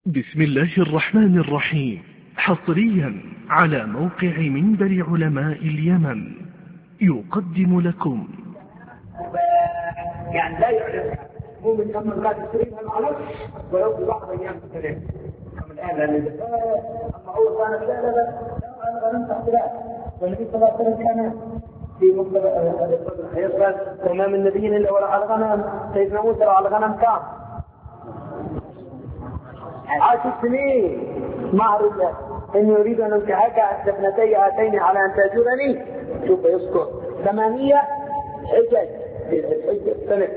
بسم الله الرحمن الرحيم. حصريا على موقع منبر علماء اليمن يقدم لكم يعني لا يعلم هو من أمر الله تسريبها معلش ولو ببعض أيام السلام كما الآن لأن أما أول كانت لا أنا غنمت اختلاف والنبي صلى الله عليه وسلم كان في مقتضى هذا الحياة وما من نبي إلا ولا على غنم. سيدنا موسى على غنم كام 10 سنين مهر الله إني أريد أن أنكحك أحدى ابنتي هاتين على أن تأجرني. شوف يذكر 8 حجج في الحجة السنة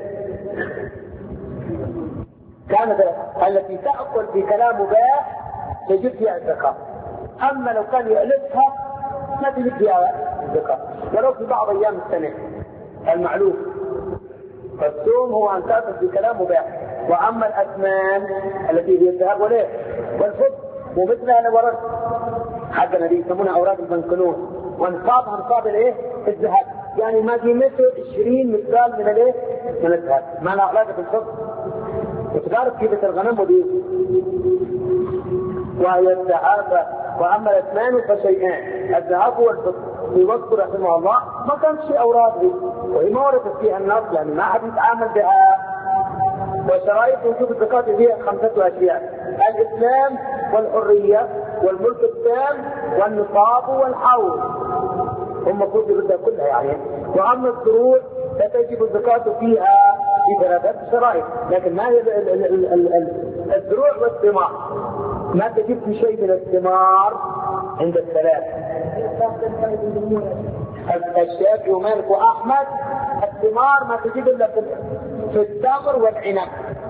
كانت التي تأكل في كلام مباح تجد فيها الزكاة. أما لو كان يألفها ما تجد فيها الزكاة ولو في بعض أيام السنة المعلوم. فالصوم هو أن تأكل في كلام مباح. وأما الأثمان التي هي الذهب والفضة ومثلها لورد حتى الذي يسمونها أوراق البنكنوت ونصابها نصاب الإيه الذهب يعني ما قيمته 20 مثقال من الإيه من الذهب ما له علاقة بالفضة. وتعرف كيف الغنم ودي وهي الذهب. وأما الأثمان فشيئان الذهب والفضة. يذكر رحمه الله ما كانت شيء أوراق دي وهي ما وردت فيها النص يعني ما حد يتعامل بها. وشرائط وجوب الزكاة هي 5 أشياء: الإسلام والحرية والملك التام والنصاب والحول هم كتب كلها يعني. وأما الزروع فتجب الزكاة فيها في 3 شرائط. لكن ما هي الزروع والثمار ما تجب في شيء من الثمار عند الثلاث. الشافعي ومالك وأحمد الثمار ما تجب إلا في التمر والعنب.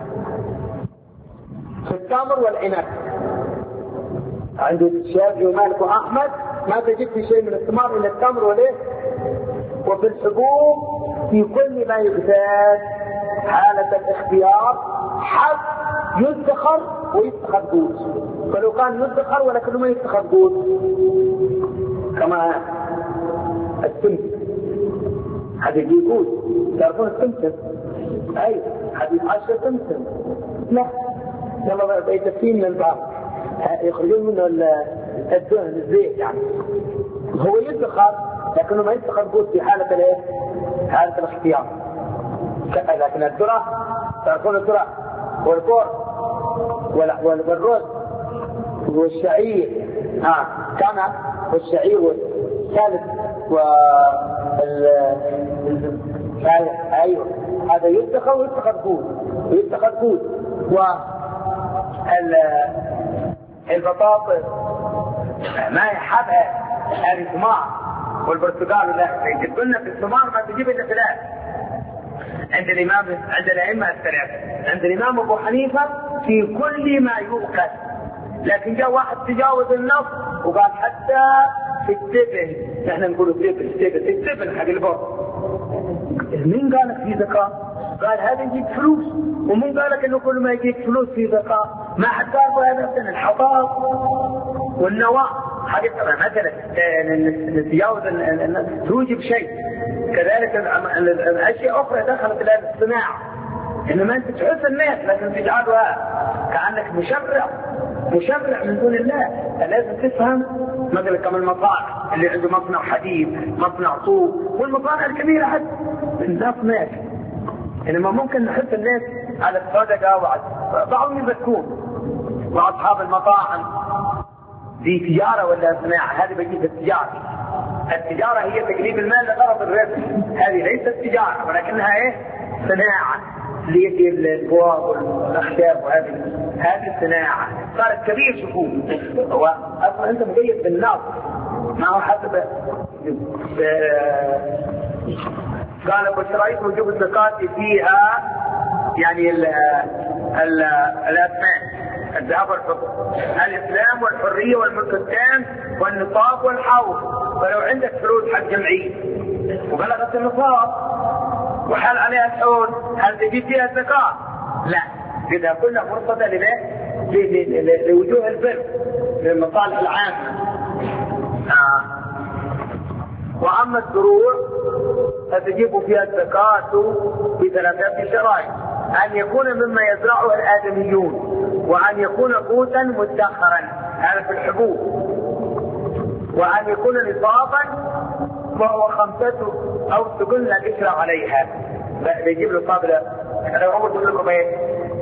في التمر والعنب عند الشافعي ومالك وأحمد ما تجد في شيء من الثمار إلا التمر والإيه. وفي الحبوب في كل ما يحتاج حالة الاختيار حب يدخر ويدخر قوت. فلو كان يدخر ولكنه ما يدخر قوت كما السمسم هذا يقول تعرفون السمسم أي حديث 10 سمسم لا يلا بيتفين من البعض يخرجون منه الدهن الزيت يعني هو يدخر لكنه ما يدخر قوت في حالة الايه حالة الاختيار. لكن الذرة تعرفون الذرة والبر والرز والشعير كان والشعير والثالث ايوه هذا يدخر ويدخر قوت ويدخر قوت. والبطاطس ما يحبها هذه الثمار والبرتقال لا يجيب لنا في الثمار ما تجيب الا 3 عند الائمه ال3. عند الامام ابو حنيفه في كل ما يؤكل. لكن جاء واحد تجاوز النص وقال حتى في التبن نحن نقول التبن حق البر. مين قالك في زكاه؟ قال هذا يجيك فلوس. ومن قالك انه كل ما يجيك فلوس في زكاه؟ ما حد قال هذا مثلا الحطاب والنواه حقيقه مثلا نتجاوز توجب شيء. كذلك الاشياء اخرى دخلت الى الصناعه انما انت تحس الناس لكن تجعلها كانك مشرع من دون الله. لازم تفهم مثلا كما المصانع اللي عنده مصنع حديد مصنع طوب والمصانع الكبيره حتى الناس ناس انما ممكن نحث الناس على الصدقه بعضهم يزكون واصحاب المطاعم دي تجاره ولا صناعه. هذه بجيب التجاره هي تقليب المال لغرض الربح. هذه ليست تجاره ولكنها ايه صناعه ليدي البواب والاخشاب هذه الصناعه صارت كبير شكون. هو اصلا انت مقيد بالنص ما هو حسب قال وشرائط وجوب الزكاة فيها يعني الأثمان الذهب والفضة الإسلام والحرية والملك التام والنصاب والحول. فلو عندك فلوس حق جمعية وبلغت النصاب وحال عليها الحول هل تجي فيها الزكاة؟ لا إذا كلها مرصدة لوجوه البر للمصالح العامة. وأما الزروع فتجب فيها الزكاة ب3 شرائط: أن يكون مما يزرعه الآدميون وأن يكون قوتا مدخرا هذا في الحبوب، وأن يكون نصابا وهو 5 أوسق لا ذكر عليها. بيجيب له طابلة. أنا أقول لكم إيه؟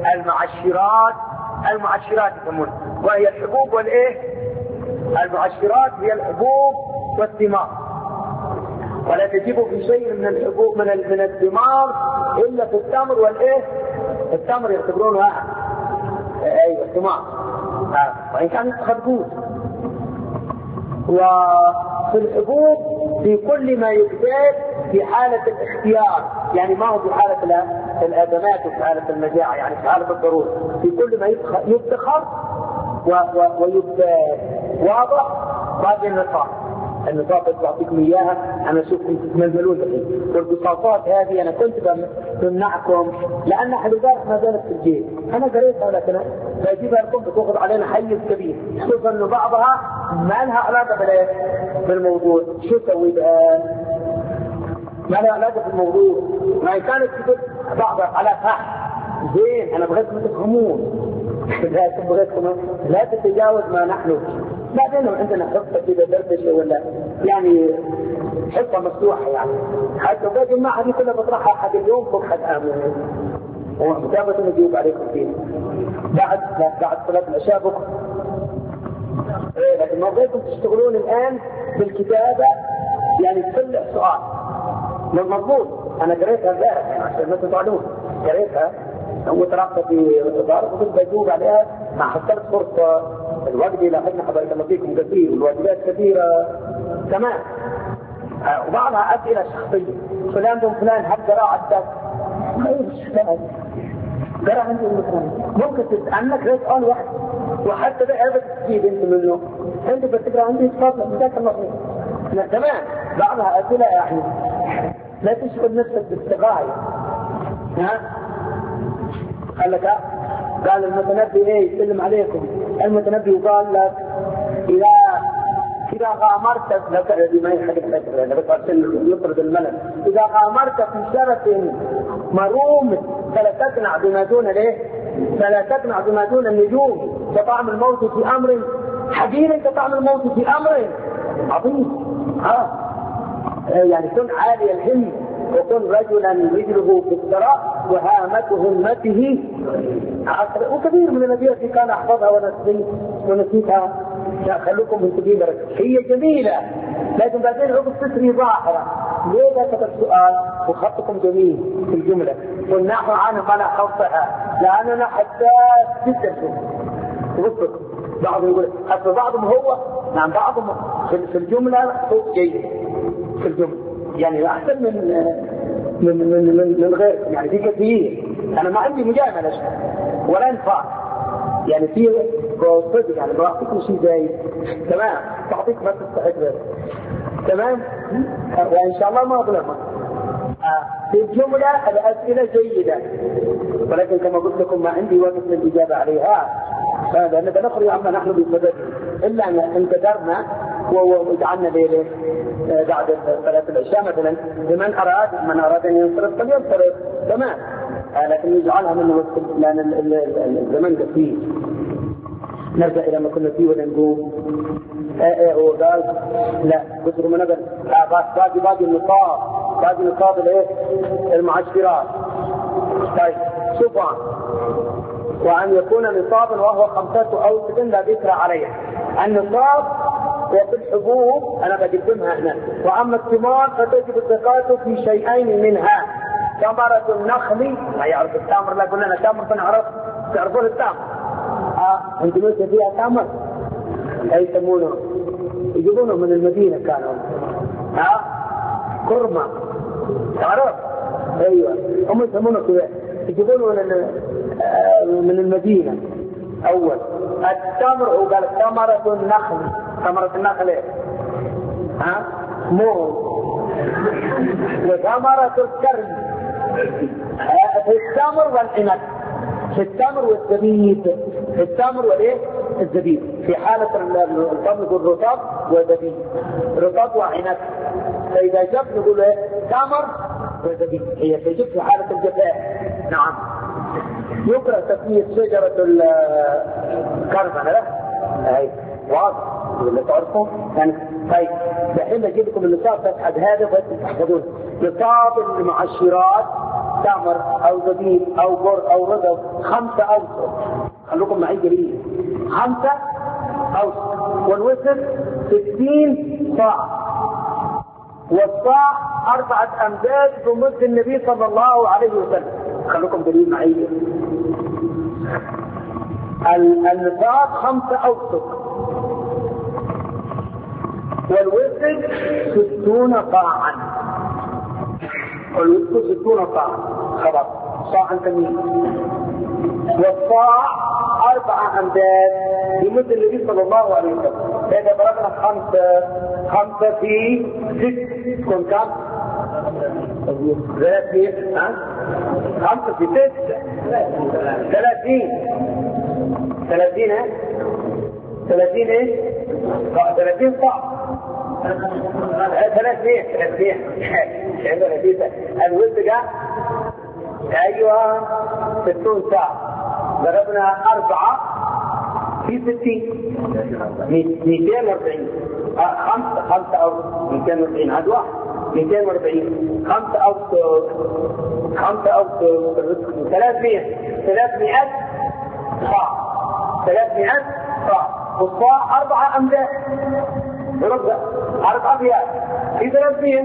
المعشرات يسمون، وهي الحبوب والإيه؟ المعشرات هي الحبوب والثمار، ولا تجيب في شيء من الحبوب من الثمار إلا في التمر والإيه؟ التمر يعتبرونها أيوة الثمار، وإن كانت خربوز. وفي الحبوب في كل ما يزداد في حالة الاختيار، يعني ما هو في حالة الأزمات وفي حالة المجاعة، يعني في حالة الضرورة، في كل ما يدخر ويزداد. واضح؟ باقي النصاب بعطيكم إياها، أنا أشوفكم تتمزلون الحين. والبساطات هذه أنا كنت بمنعكم لأن حلقات ما زالت في الجيب، أنا قريتها لكن بجيبها لكم بتأخذ علينا حيز كبير، خصوصا أنه بعضها ما لها علاقة بالموضوع. شو سوي الآن؟ ما لها علاقة بالموضوع، ما كانت تقول بعضها على فهم زين. أنا بغيتكم تفهمون، لا تتجاوز ما نحن. بعدين عندنا حصة كذا دردشة ولا يعني حصة مفتوحة، يعني حتى باقي ما حد كلها بطرحها حد اليوم فوق حد آمن ومتابعة نجيب عليكم فيه بعد صلاة العشاء بكرة. لكن ما بغيتكم تشتغلون الآن بالكتابة، يعني تصلح سؤال مضبوط. أنا قريتها امبارح يعني عشان ما تزعلون، قريتها وترقت في الإدارة وكنت بجوب عليها. ما حصلت فرصة الوقت إلى حدنا حضرتك الله فيكم كثير والواجبات كثيرة تمام. وبعضها أسئلة شخصية، فلان دون فلان هل قرأ عدد قرأ عندي مثلا ممكن تسألنك ليش سؤال واحد، وحتى ده هذا تستفيد أنت منه. أنت بتقرأ عندي تفضل جزاك الله خير تمام. بعضها أسئلة يعني لا تشغل نفسك بالتغاية. قال لك قال المتنبي ايه يسلم عليكم، المتنبي وقال لك إذا غامرت لك ما يحدث لك بس عشان يطرد الملك، إذا غامرت في شرف مروم فلا تقنع بما دون النجوم كطعم الموت في أمر حقير كطعم الموت في أمر عظيم. يعني كن عالي الهم وكن رجلا رجله في الثراء وهامة همته عصر. وكثير من الأبيات كان أحفظها ونسيتها. خلوكم من تجيب هي جميلة، لكن بعدين عقب تسري ظاهرة. ليه كتب السؤال وخطكم جميل في الجملة والنحو عنه ما خطها لأننا حساس جدا. وصلت بعضهم يقول حتى بعضهم هو نعم بعضهم في الجملة صوت جيد في الجملة، يعني أحسن من غير يعني في كثير. أنا ما عندي مجاملة ولا انفاق، يعني في صدق يعني بعطيكم شيء جيد تمام، بعطيك ما تستحق غير تمام، وإن شاء الله ما أظلمك. في الجملة الأسئلة جيدة، ولكن كما قلت لكم ما عندي وقت للإجابة عليها، فهذا نخرج عما نحن بصدده إلا أن انتظرنا وجعلنا ليلة بعد صلاة العشاء مثلا لمن أراد أن ينصرف فلينصرف تمام، لكن يجعلها من وقت لأن الزمن قصير. نرجع إلى ما كنا فيه ونقوم. وقال لا بسروا من أبد باقي النصاب الإيه المعشرات. طيب شوفوا وأن يكون نصابا وهو 5 أوسق لا ذكر عليها. النصاب وفي الحبوب أنا بقدمها هنا، وأما الثمار فتجب الزكاة في شيئين منها. ثمرة النخل ما يعرف التمر، لا قلنا تمر فنعرف تعرفون التمر. أنتم ليس فيها تمر أي يسمونه يجيبونه من المدينة كانوا كرمة تعرف أيوة هم يسمونه كذا يجيبونه من المدينة. أول التمر وقال ثمرة النخل موز، وثمرة الكرم في التمر والعنب، في التمر والزبيب، في التمر والايه الزبيب. في حالة التمر يقول رطب وزبيب، رطب وعنب. فإذا جب نقول تمر وزبيب، هي تجب في حالة الجفاف. نعم يقرأ تسمية شجرة الكرمة هاي واضح اللي تعرفوا يعني. طيب دحين اجيب لكم النصاب تبحث هذا بس تحفظون نصاب المعشرات تمر او زبيب او بر او رطب 5 أوسق. خلوكم معي قليل 5 أوسق. والوسط 60 صاع. والصاع 4 أمداد بمد النبي صلى الله عليه وسلم. خلوكم قليل معي. النصاب 5 أوسق. والوسط 60 صاعا. والوسط 60 صاعا. خلاص صاعا كمية. والصاع 4 أمداد بمد النبي صلى الله عليه وسلم. إذا ضربنا 5 في 6 تكون كم؟ 300. 5 في 6 30. 30 ايه؟ 30 صاع. 300 الوسط ايوه 60 ساعة. ضربنا 4 في 60 240. 5 أو 240 هذا واحد 240. 5 أو 300 صاع. 300 صاع. والصاع 4 أمداد. ربع 4 أبيات في 300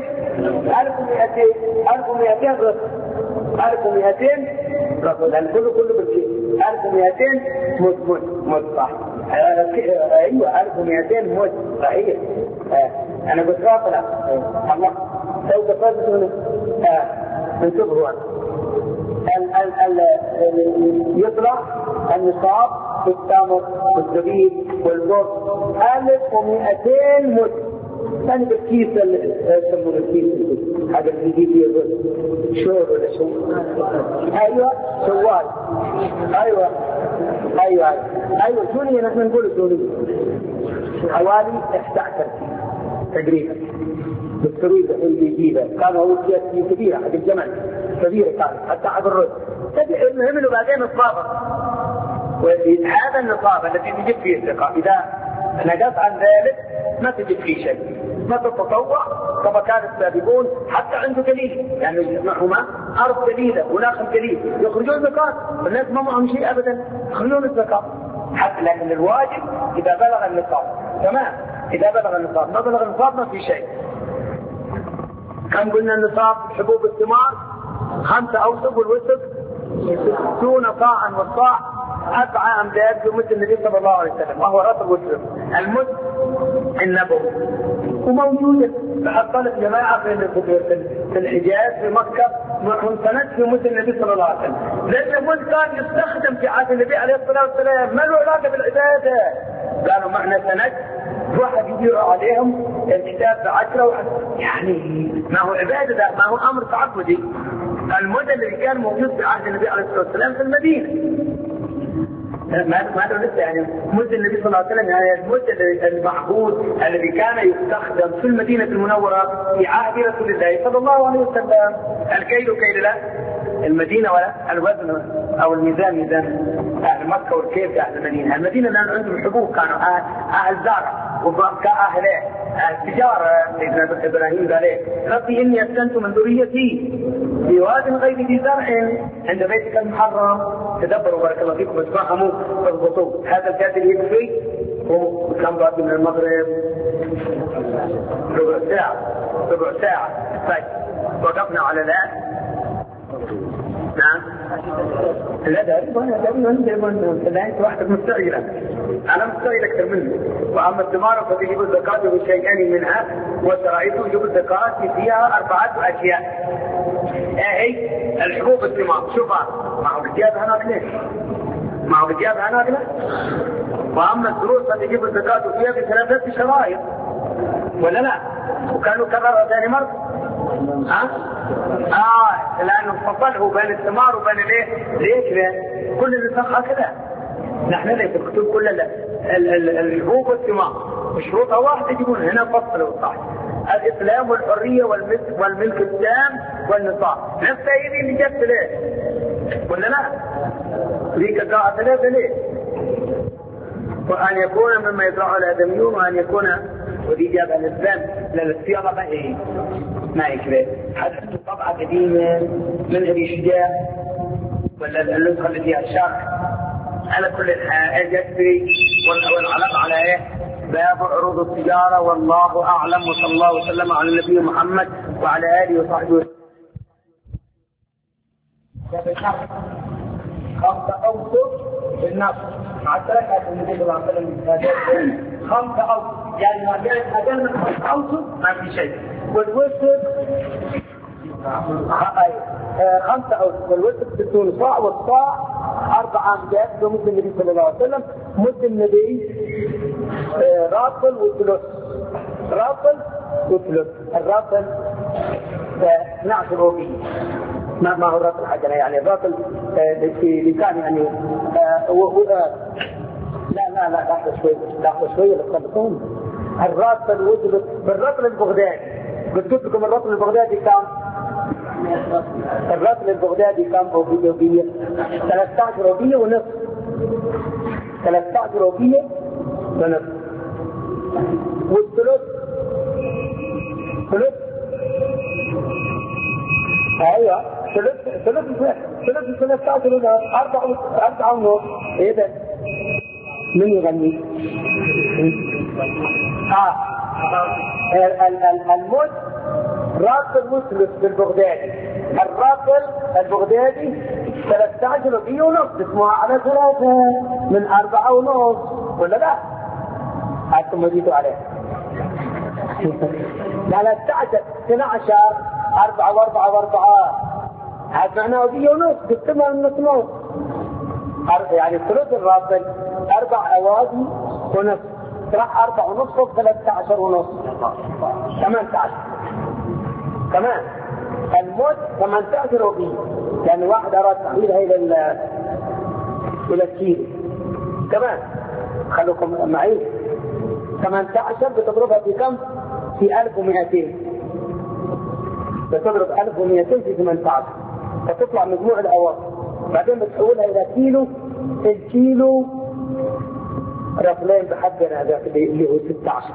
1200 رص. 1200 رص. لأن كله بالشيء 1200 مد صح. أيوة 1200 مد صحيح. أنا قلت راطلة الله سوف تفضل انتبهوا. يطلع النصاب في التمر والزبيب والبر 1200 مد. ثاني بالكيس يسمونه الكيس هذا اللي يجي فيه شور ولا شو. ايوه سوال. ايوه سوري نحن نقول سوري. حوالي 11 تقريبا. بالسرويد اللي يجيبه كان هو كيس كبيره حق الجمل كبيره كانت حتى حق الرز. المهم انه بعدين نصابه. وهذا النصاب الذي تجد فيه الثقة إذا نقص عن ذلك ما تجد فيه شيء. ما تتطوع كما كان السابقون حتى عنده قليل يعني معهما أرض قليلة وناخل قليل يخرجون زكاة. الناس ما معهم شيء أبدا يخرجون الزكاة. حتى لكن الواجب إذا بلغ النصاب تمام. إذا بلغ النصاب ما بلغ النصاب ما في شيء. كم قلنا النصاب حبوب الثمار 5 أوسق. والوسط 60 صاعا. والصاع 4 أمداد بمد النبي صلى الله عليه وسلم وهو رطب وسلم. المد النبوي وموجودة فحصلت جماعة في الحجاز في مكة معهم سند في مد النبي صلى الله عليه وسلم. لأن المد كان يستخدم في عهد النبي عليه الصلاة والسلام ما له علاقة بالعبادة. قالوا معنا سند واحد يدير عليهم الكتاب ب10 يعني ما هو عبادة ده ما هو أمر تعبدي. المد الذي كان موجود في عهد النبي عليه الصلاة والسلام في المدينة ما لسه يعني مد النبي صلى الله عليه وسلم يعني المد المعبود الذي كان يستخدم في المدينة المنورة في عهد رسول الله صلى الله عليه وسلم. الكيل كيل لا المدينة ولا الوزن أو الميزان ميزان أهل مكة والكيل أهل المدينة. المدينة لأن عندهم حقوق كانوا أهل زرع وكأهل تجارة. سيدنا إبراهيم قال ربي إني أسكنت من ذريتي في واد غير ذي زرع عند بيتك المحرم. تدبروا بارك الله فيكم اتفهموا تضبطوا. هذا الكاتب يكفي وكم بعد من المغرب ربع ساعة. طيب وقفنا على ذلك. نعم لا ده واحد مستعجلة. أنا مستعجل أكثر منه. وأما الثمار فتجيب الزكاة بشيئين منها وشرائطه يجيب الزكاة فيها 4 أشياء. هي الحبوب الثمار شوفها ما هو بجيابها ناقلة. وأما الدروس فتجيب الزكاة فيها ب3 شرائط ولا لا. وكانوا كرروا ثاني مرة لأنه فصله بين الثمار وبين ليش كل النسخ هكذا. نحن اللي في الكتب كل الحبوب والثمار وشروطها واحد يجيبون هنا فصلوا صح. الإسلام والحرية والملك التام والنصاب نفس هذه اللي جت ليه ولا لا؟ ذيك زراعة 3 ليه؟ وأن يكون مما يزرعه الآدميون وأن يكون ودي جابها الإسلام للصياغة بقى إيه؟ ما يكفي. حدثت طبعة قديمة من أبي شجاع ولا النسخة اللي فيها الشرح. على كل الحال يكفي والعلم على إيه؟ باب عروض التجارة والله أعلم وصلى الله وسلم على النبي محمد وعلى آله وصحبه. 5 أوسط بالنص مع الثلاثة النبي صلى الله عليه وسلم 5 أوسط يعني ما كانت أقل من 5 أوسط ما في شيء. والوسط 5 أوسط والوسط 60 صاع والصاع 4 أمداد بمد النبي صلى الله عليه وسلم. مد النبي راطل وثلث. راطل وثلث. الراطل 12 روبي. ما هو الراطل حقنا يعني الراطل اللي كان يعني لا لحظة شوية لتصبتون. الراطل وثلث بالراطل البغدادي. قلت لكم الراطل البغدادي كم؟ الراطل البغدادي كم روبية؟ 13 روبية ونصف. 13 روبية ونصف. والثلث ايوه ثلث 13 ونص 4 ونص. ايه ده؟ من يغني؟ المد راطل مثلث بالبغدادي. الراطل البغدادي 13 روبية ونص اسمها على 3 من 4 ونص ولا لا؟ هاتكم مزيدوا عليه. لا 12 4 و4 هذا معناه روبية ونص قسمها نص يعني ثلث الراطل 4 أوادي ونص راح 4 ونص 13 ونص 18 كمان. المد 18 روبية يعني واحد أراد تحويلها إلى الكيلو كمان. خلوكم معي 18 بتضربها في كم؟ في 1200. بتضرب 1200 في 18 فتطلع مجموع الأواصر. بعدين بتحولها إلى كيلو. الكيلو رطلين بحبنا هذاك اللي هو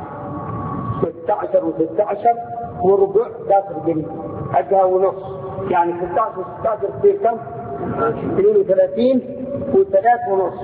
16 و16 وربع داخل جنيه حقها ونص يعني 16 و16 في كم؟ 32 و3 ونص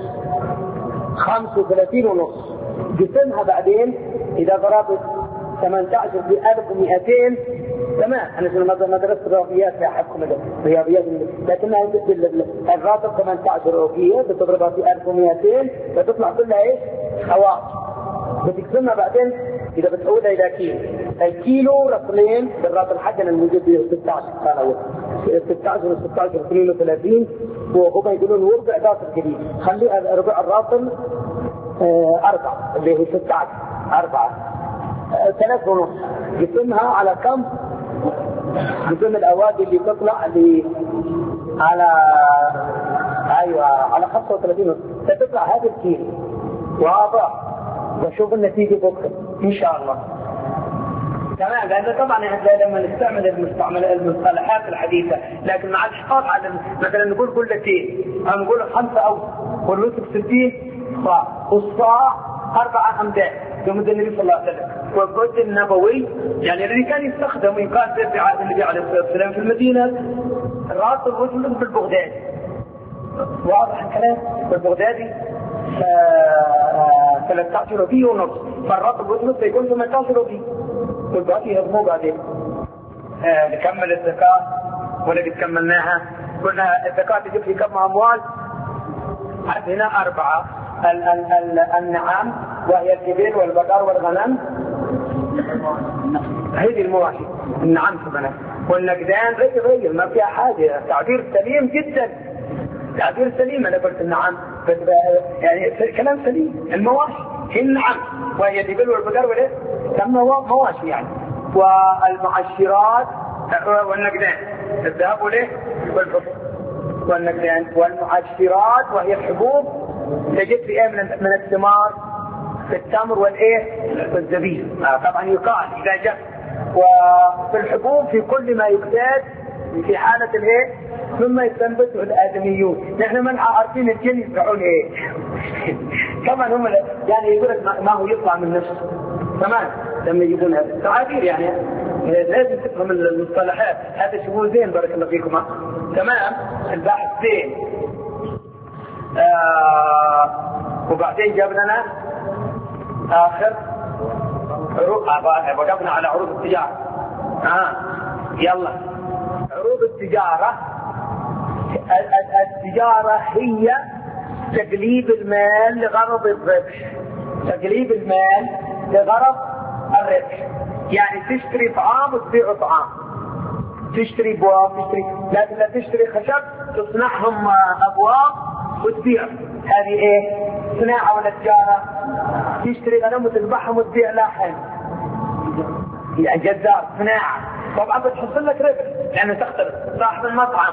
35 ونص. قسمها بعدين إذا ضربت 18 في 1200 تمام. أنا ما درست الرياضيات لا أحبكم الرياضيات لكنها الراتب 18 روبية بتضربها في 1200 بتطلع كلها إيش؟ أواصر. بتقسمها بعدين إذا بتحولها إلى كيلو. الكيلو رطلين بالراتب حقنا الموجود فيه 16 كان أول 16 و16 32 وهم يقولون وربع راتب جديد. خلي ربع الراتب 4 اللي هو 16 4 3 ونص. قسمها على كم؟ قسم الأوادي اللي تطلع على أيوة على 35 ونص ستطلع هذا الكيلو. واضح؟ وشوف النتيجة بكرة إن شاء الله. تمام. لأن طبعا لما نستعمل المصطلحات الحديثة لكن مع الإحقاق على مثلا نقول قلتين أو نقول 5 أو والوسط 60 صاع والصاع 4 أمداد يوم النبي صلى الله عليه وسلم. والجد النبوي يعني الذي كان يستخدم ويقال في عهد النبي عليه الصلاة والسلام في المدينة الراس الرجل في البغدادي. واضح الكلام؟ بالبغدادي 13 روبية ونص فالراس الرجل سيكون 18 روبية والباقي يهضموه بعدين. نكمل الزكاة ولا بتكملناها؟ قلنا الزكاة تجيب في كم أموال؟ هنا 4 النعام وهي الإبل والبقر والغنم. هذه المواشي النعام كمان والنقدان غير ما فيها حاجة. تعبير سليم جدا. تعبير سليم. أنا قلت النعام بس يعني كلام سليم. المواشي هي النعام وهي الإبل والبقر والإيه سمى مواشي يعني. والمعشرات والنقدان الذهب والإيه والفضة والنقدان والمعشرات وهي الحبوب تجد في ايه من الثمار في التمر والايه والزبيب. طبعا يقال اذا جاء وفي الحبوب في كل ما يقتات في حالة الايه؟ ثم يستنبطه الآدميون. نحن ما عارفين الجن يدفعون ايه. طبعا هم يعني يقول لك ما هو يطلع من نفسه. تمام لما يجيبون هذا تعابير يعني لازم تفهم المصطلحات. هذا شغل زين بارك الله فيكم. تمام الباحث زين. وبعدين جاب لنا آخر وقفنا على عروض التجارة. يلا عروض التجارة. التجارة هي تقليب المال لغرض الربح. تقليب المال لغرض الربح يعني تشتري طعام وتبيع طعام، تشتري بواب تشتري، لكن لا تشتري خشب تصنعهم أبواب وتبيع. هذه ايه؟ صناعة ولا تجارة؟ تشتري غنم وتذبحهم وتبيع لحم يعني جزار صناعة. طبعا بتحصل لك ربح لأنه تختلف. صاحب المطعم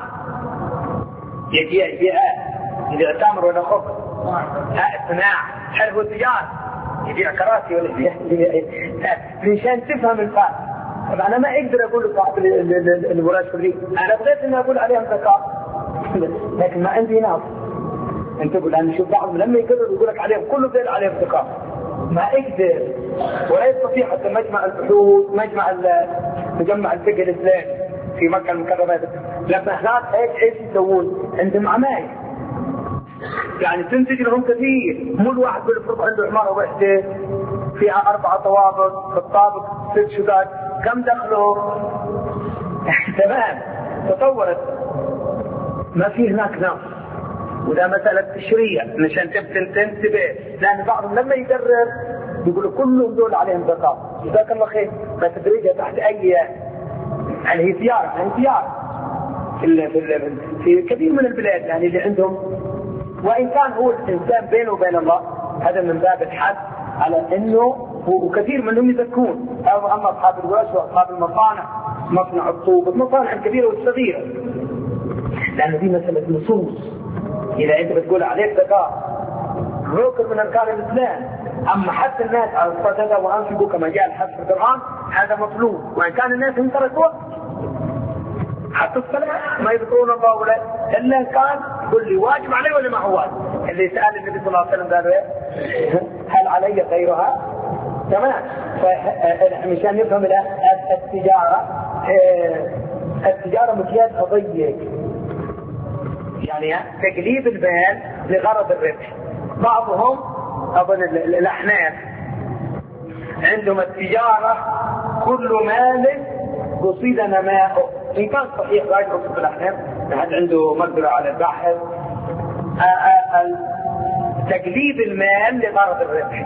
يبيع تمر ولا خبز صناعة. حلو التجارة يبيع كراسي ولا يبيع مشان تفهم الفرق. طبعا أنا ما أقدر أقول لصاحب الوراث الريف أنا بغيت إني أقول عليهم زكاة لكن ما عندي ناس. أنت تقول أنا شوف بعضهم لما يقرر يقول لك عليهم كله بيل عليهم زكاة ما أقدر ولا يستطيع حتى مجمع البحوث مجمع الفقه الإسلامي في مكة المكرمة. لما هناك ايش يسوون؟ عندهم عمايل يعني تنتج لهم كثير. مو الواحد بالفرض عنده عمارة وحدة فيها 4 طوابق، بالطابق 6 شقق، كم دخله؟ تمام تطورت ما في هناك ناس. وده مسألة تشريع مشان تنتبه لأن بعضهم لما يقرر يقولوا كلهم دول عليهم زكاة. جزاك الله خير بس تدريجها تحت أي يعني هي سيارة يعني سيارة في كثير من البلاد يعني اللي عندهم. وإن كان هو الإنسان بينه وبين الله هذا من باب الحد على إنه وكثير منهم يزكون. أما أصحاب الورش وأصحاب المصانع مصنع الطوب المصانع الكبيرة والصغيرة لأن دي مسألة نصوص. إذا أنت بتقول عليك زكاة ركن من أركان الإسلام. أما حث الناس على الصدقة وأنفقوا كما جاء الحث في القرآن هذا مطلوب. وإن كان الناس هم تركوه حتى الصلاة ما يذكرون الله ولا إلا كان يقول لي واجب عليه ولا ما هو واجب. اللي سأل النبي صلى الله عليه وسلم قال هل علي غيرها؟ تمام. فمشان نفهم التجارة مكياج ضيق يعني تقليب المال لغرض الربح. بعضهم أظن الأحناف عندهم التجارة كل مال قصيد نماؤه. إن كان صحيح راجع في الأحناف هذا عنده مقدرة على البحث. تقليب المال لغرض الربح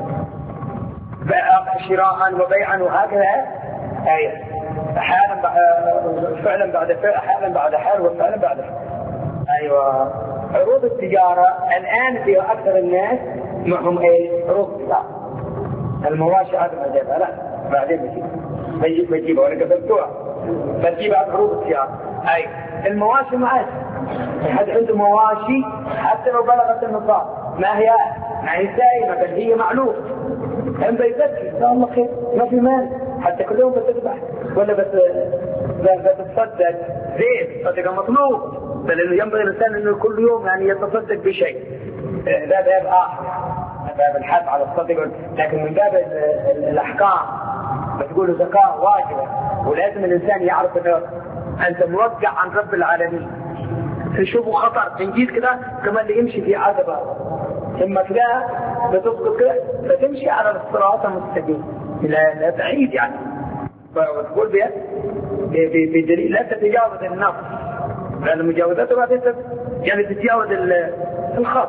شراء وبيعا وهكذا حالا فعلا بعد فعل حالا بعد حال وفعلا بعد حال. أيوة عروض التجارة الآن في أكثر الناس معهم عروض التجارة. المواشي هذا ما جابها لا بعدين بجيبها ولا قبلتوها بجيب عروض التجارة. أي المواشي معاش حد عنده مواشي حتى لو بلغت النصاب ما هي دائمة بل هي معلومة هم بيزكي إن شاء الله خير ما في مال حتى كل يوم بتذبح ولا بتتصدق زين صدقة مطلوب بل إنه ينبغي الإنسان إنه كل يوم يعني يتصدق بشيء. ده باب آخر باب الحث على الصدقة. لكن من باب الأحكام بتقول زكاة واجبة ولازم الإنسان يعرف إنه أنت موقع عن رب العالمين. تشوفوا خطر تنجيز كده كما اللي يمشي في عذبة ثم كده بتسقط كده فتمشي على الصراط المستقيم لا بعيد يعني. وتقول بها بدليل لا تتجاوز النفس لأن مجاوزته بعدين يعني تتجاوز الخط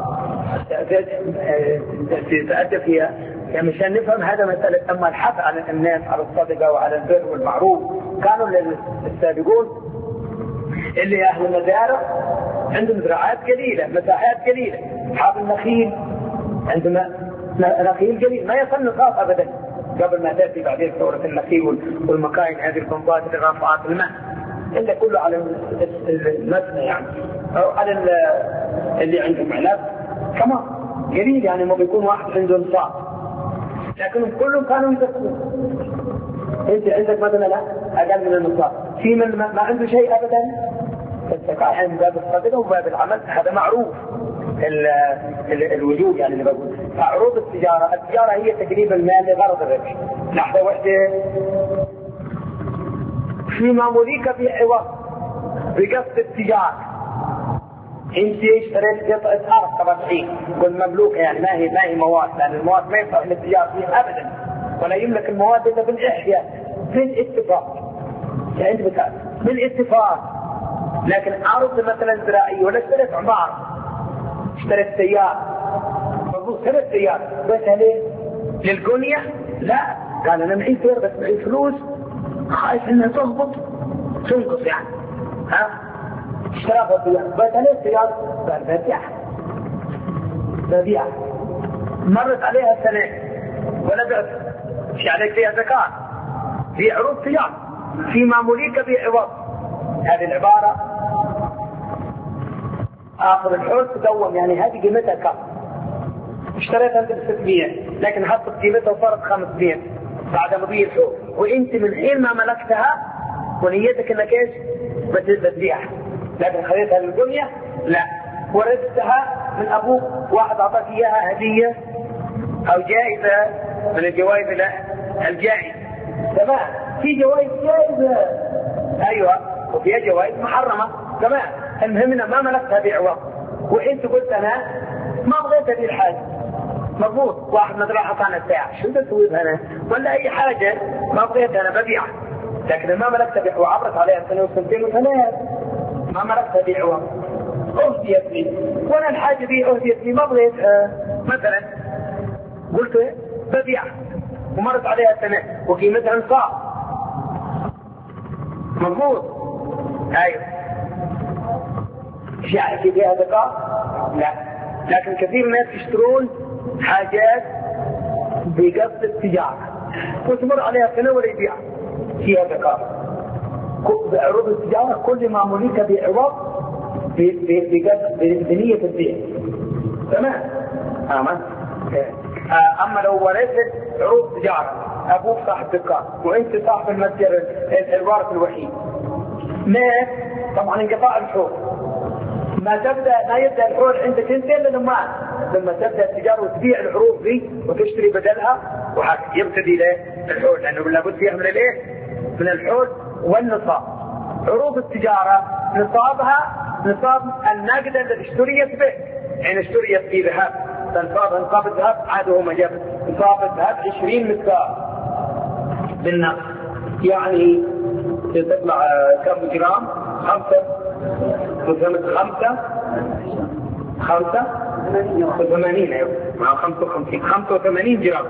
تتأدى فيها يعني مشان نفهم هذا مسألة. أما الحث على الناس على الصدقة وعلى البر والمعروف كانوا السابقون اللي أهل المزارع عندهم زراعات قليلة مساحات قليلة. أصحاب النخيل عندما نخيل قليل ما يصل نصاب أبدا قبل ما تأتي بعدين ثورة النخيل والمكاين هذه البنبات الغافعات الماء إلا كله على المسنى يعني أو على اللي عندهم عنب كمان قليل يعني ما بيكون واحد عنده نصاب لكنهم كلهم كانوا يزكون. أنت عندك مثلا لا أقل من النصاب في من ما عنده شيء ابدا فالزكاة من باب الصدقة وباب العمل، هذا معروف الوجوب يعني اللي بقول. فعروض التجارة هي تجريب المال لغرض الربح. لحظة واحدة، فيما مليك في عوض بقصد التجارة. انت اشتريت قطعة ارض طبعا صحيح والمملوكة يعني ما هي مواد، لان المواد ما يصح للتجارة فيها ابدا، ولا يملك المواد الا بالاحياء بالاتفاق. يعني مثال بالاتفاق. لكن ارض مثلا زراعية ولا اشتريت عمارة، اشتريت سيارة، مضبوط اشتريت سيارة بس ليه؟ للقنية؟ لا، قال انا معي سير بس معي فلوس خايف انها تهبط تنقص يعني اشتراها سيارة بس ليه سيارة؟ قال ببيعها مرت عليها سنة ولا بعت، مش عليك فيها زكاة، في عروض تجارة فيما مليك بعوض. هذه العبارة آخر الحول تدوم، يعني هذه قيمتها كم؟ اشتريتها أنت ب600 لكن حطت قيمتها وصارت 500 بعد مضي الحول، وأنت من حين ما ملكتها ونيتك أنك إيش؟ بتبيعها، لكن خليتها للدنيا؟ لا، ورثتها من أبوك، واحد أعطاك إياها هدية أو جائزة من الجوائز الجائزة. تمام، في جوائز جائزة أيوة، وفيها جوائز محرمة. تمام، المهم أنها ما ملكتها بعوض، وإنت قلت أنا ما بغيت هذه الحاجة، مضبوط. واحد مثلا أعطانا ساعة، شو بسوي بها أنا؟ ولا أي حاجة ما بغيت أنا ببيعها، لكن ما ملكتها بعوض، عبرت عليها سنة وسنتين وثلاث ما ملكتها بعوض، أهديت لي وأنا الحاجة دي أهديت لي ما بغيتها، مثلا قلت ببيعها ومرت عليها سنة وقيمتها نصاب، مضبوط. أيوه، في فيها زكاة؟ لا، لكن كثير من الناس يشترون حاجات بقصد التجارة وتمر عليها سنة ولا يبيعها، فيها زكاة. بعروض التجارة كل ما ملك بعوض بنية البيع. تمام. أما لو ورثت عروض تجارة، أبوك صاحب دكان وأنت صاحب المتجر الوارث الوحيد، مات طبعا انقطاع الحول، ما يبدأ الحول عندك انت الا لما تبدأ التجارة وتبيع العروض دي وتشتري بدلها، يبتدي الحول، لأنه لابد فيها من الايه؟ من الحول والنصاب. عروض التجارة نصابها نصاب النقد الذي اشتريت به، يعني اشتريت في ذهب، فنصاب الذهب عاد هو ما جاب نصاب الذهب 20 مثقال بالنقد، يعني تطلع كم جرام؟ 85 جرام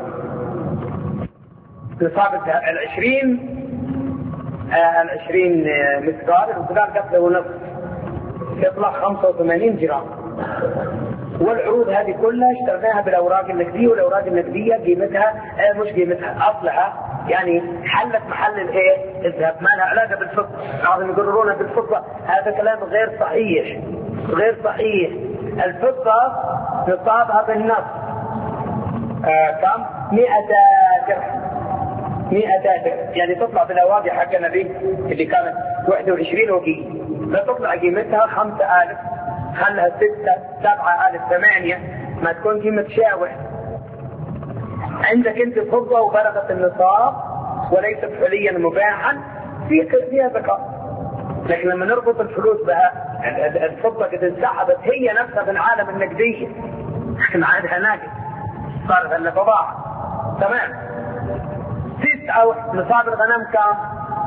نصاب الذهب. 20 مثقال، المثقال قبله ونصف يطلع 85 جرام. والعروض هذه كلها اشتريناها بالاوراق النقديه، والاوراق النقديه قيمتها مش قيمتها اصلها يعني حلت محل الايه؟ الذهب، ما لها علاقه بالفضه. بعضهم يقررونها بالفضه، هذا كلام غير صحيح، غير صحيح. الفضه نصابها بالنص كم؟ 100 درهم، 100 درهم، يعني تطلع بالاواقي حقنا دي اللي كانت 21 وقيمه، فتطلع قيمتها 5000، خلها 6 7,000 8، ما تكون قيمة شاوح. عندك انت فضة وبلغت النصاب وليست حليا مباحا فيها زكاة. لكن لما نربط الفلوس بها، الفضة قد انسحبت هي نفسها من عالم النقدية، لكن عادها ناقد، صارت لها بضاعة. تمام. 9 نصاب الغنم كام؟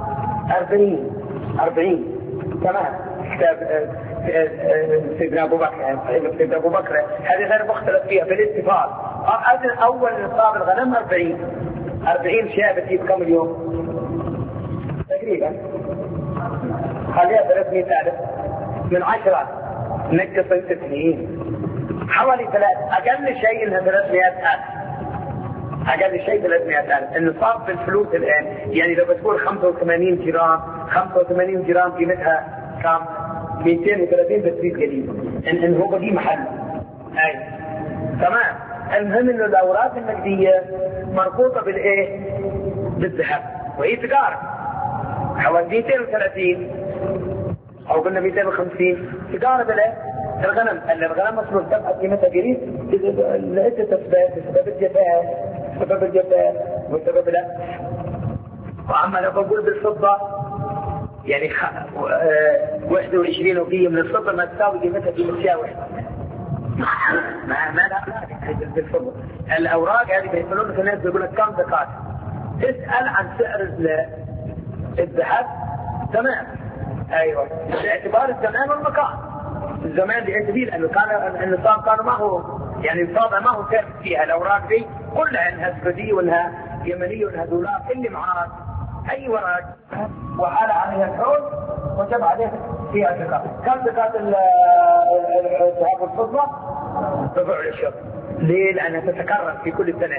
40. تمام. كتاب سيدنا أبو بكر، سيدنا أبو بكر هذه غير مختلف فيها بالاتفاق. أول نصاب الغنم 40 شاة بتجيب كم اليوم؟ تقريبا خليها 300,000 من 10 نقص 6 سنين حوالي أقل شيء إنها 300,000، أقل شيء 300,000. النصاب بالفلوس الآن يعني لو بتقول 85 جرام قيمتها كم؟ 230 بتزيد قليل، إن هو بقي محل. أي تمام. المهم إنه الأوراق النقدية مربوطة بالإيه؟ بالذهب، وهي تجارة. حوالي 230 او قلنا 250 تقارب له الغنم. الغنم مصروف تبقى قيمتها قريب لعدة اسباب، سبب الجفاف وسبب لا. واما لو بقول بالفضه يعني 21 وقية من الفضه ما تساوي قيمتها في مسياوي ما لها بالفضه. الاوراق هذه بيقولون لك الناس بيقول لك كم زكاه، اسال عن سعر الذهب تمام. ايوه باعتبار الزمان والمكان. الزمان بيعتبر لانه كان النظام كان ما هو يعني الطابع ما هو ثابت فيها. الاوراق دي كلها انها سعوديه وانها يمنيه وانها دولار اللي معاه اي ورق وحال عليها الحول وجب عليه فيها زكاه. كم زكاه الذهب والفضه؟ ربع العشر. ليه؟ لانها تتكرر في كل سنه.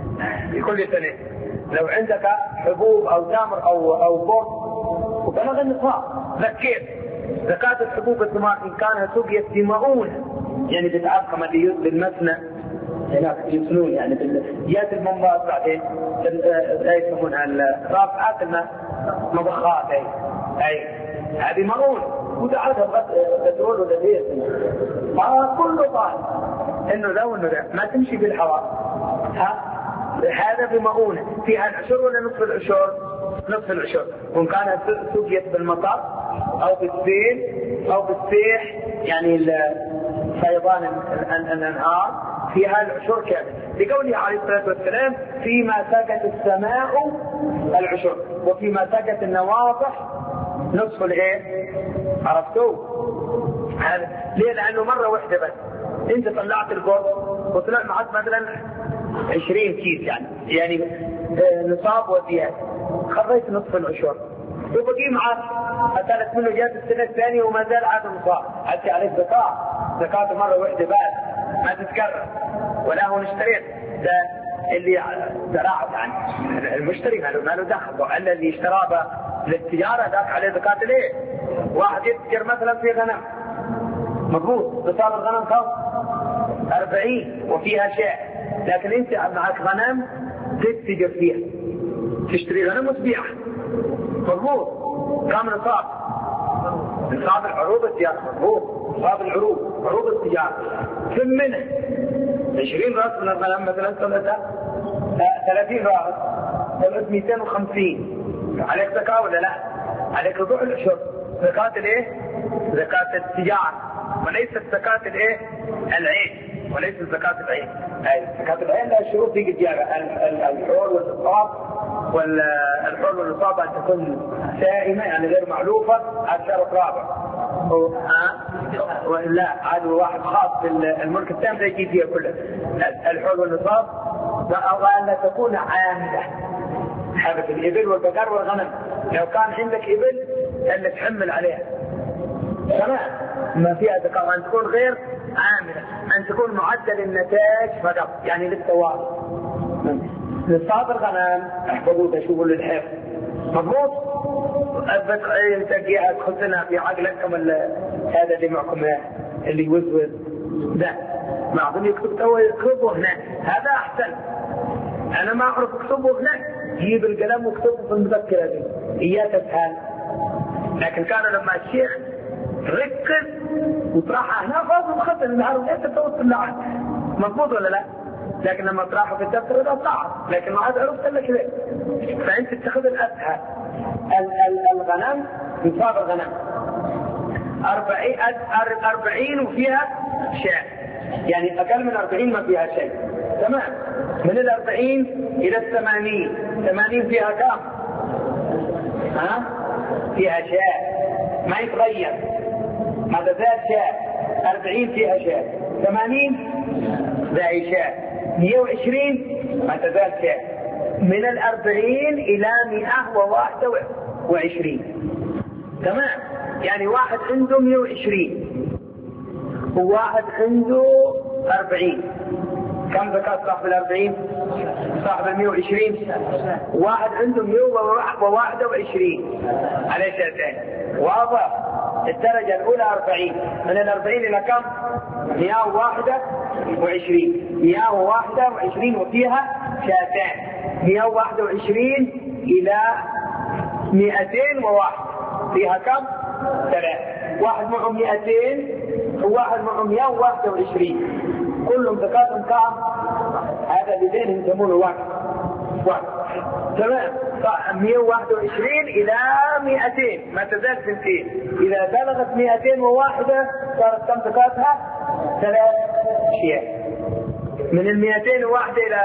لو عندك حبوب او تمر او بر وبلغ النصاب ذكيت زكاة الحبوب والثمار إن كانها سقيت بمؤونة يعني بتعقم بالمثنى هناك يصنون يعني بالجهات المنبات بعدين يسمونها رافعات الماء مضخات أي هذه مؤونة وتعرفها بترول ولا زيت كله طالب إنه ذا وإنه ذا ما تمشي بالهواء. هذا بمؤونة فيها العشر ولا نصف العشر؟ نصف العشر. وإن كانت سقيت بالمطر أو بالسيل أو بالسيح يعني فيضان الأنهار فيها العشر كامل لقوله عليه الصلاة والسلام فيما سقت السماء العشر وفيما سقت النواطح نصف الايه؟ عرفتوه؟ هذا ليه؟ لأنه مرة واحدة بس انت طلعت البر وطلع معك مثلا 20 كيس يعني نصاب وزيادة خرجت نصف العشر وبقي معك أكلت منه جات السنة الثانية وما زال عاد نصاب حتى عليه زكاة مرة واحدة بس ما تتكرر. ولا هو اشتريت ده اللي زراعة عنه المشتري ما له دخل وإلا اللي اشتراه للتجارة ذاك عليه زكاة ليه؟ واحد يتجر مثلا في غنم مضبوط نصاب الغنم كم؟ 40 وفيها شاء لكن انت معك غنم تتجر فيها تشتري غنم وتبيعها مضبوط كم نصاب؟ نصاب العروض التجارة مضبوط نصاب عروض التجارة ثم منه 20 رأس من الغنم مثلا 30 رأس 250 عليك زكاة ولا لا؟ عليك ربع العشر. زكاة الايه؟ زكاة التجارة وليست زكاة الايه؟ العين وليست زكاة العين. زكاة العين لها شروط في جديارة الحول والنصاب والحول والنصاب أن تكون سائمة يعني غير معلوفة هذا شرط رابع. لا هذا واحد خاص بالملك التام لا يجي فيها كلها. الحول والنصاب أو أن تكون عاملة حبة الإبل والبقر والغنم. لو كان عندك إبل أن تحمل عليها تمام ما فيها زكاة. أن تكون غير عاملة أن تكون معدل النتاج فقط يعني للتوازن. نصاب الغنم احفظوا تشوفوا للحفظ مضبوط أثبت تجيها تخزنها في عقلكم هذا اللي معكم اللي يوزوز ده ما أظن يكتبه هنا هذا أحسن. أنا ما أعرف أكتبه هنا جيب القلم واكتبه في المذكرة دي إياك تسهل. لكن كان لما الشيخ ركز وطرحها هنا فاضل مخطط النهار انت توصل لعنه مضبوط ولا لا؟ لكن لما طرحه في الدفتر ده صعب لكن ما عاد عرفت لك ليه. فانت تاخذ الاسهل. الغنم نصاب الغنم 40 وفيها شاء يعني اقل من 40 ما فيها شيء تمام. من 40 الى 80 فيها كم؟ فيها شاء ما يتغير هذا ذات شاء. 40 فيها شاء 80 ذا شاء 120 ما تزال شاء. من 40 إلى 121 تمام. يعني واحد عنده 120 وواحد عنده 40 كم زكاة صاحب 40 صاحب 120 واحد عنده 121 عليه شاتين واضح. الدرجة الأولى 40 من 40 إلى كم؟ 121 وفيها شاتين 121 إلى 201 فيها كم؟ 3. واحد معه 200 وواحد معه 121 كلهم زكاتهم كم؟ هذا بدين يسمونه واحد. تمام. 121 إلى 200 ما تزال 200. إذا بلغت 201 صارت كم زكاتها؟ 3 أشياء. من 201 إلى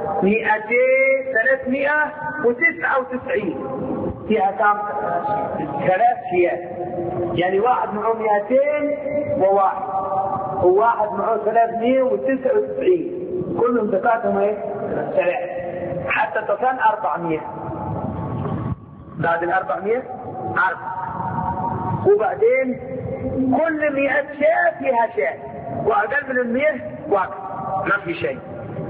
399 فيها كم؟ 3 أشياء. يعني واحد معه 201 وواحد معه 399 كلهم زكاتهم ايه؟ 3 حتى تصل 400. بعد 400 عرض. وبعدين كل 100 شاة فيها شاة وأقل من 100 وقت ما في شيء.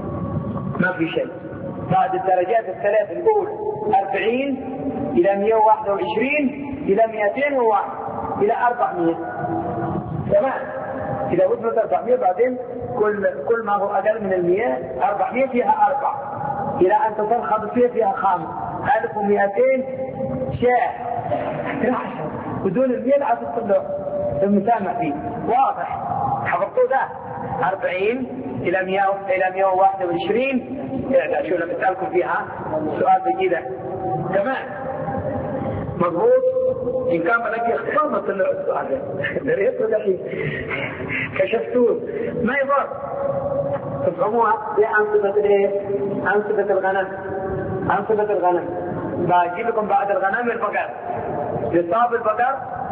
بعد الدرجات الثلاث الأولى 40 إلى 121 إلى 201 إلى 400. تمام. إذا وصلت 400 بعدين كل ما هو أقل من 100 400 فيها 4 إلى أن تصل 500 فيها 5. 1200 شاة 11 بدون 100 عاد تصل المسامح فيه. واضح؟ حفظتوا ده؟ 40 إلى 100 إلى 121. شو لما أسألكم فيها سؤال بجيدة. تمام. مضبوط. إن كان بلقي اختصار ما طلعوا السؤال ده ريته دحين كشفتوه ما يضر. تفهموها في أنصبة الايه؟ أنصبة الغنم. بجيب لكم بعد الغنم البقر. نصاب البقر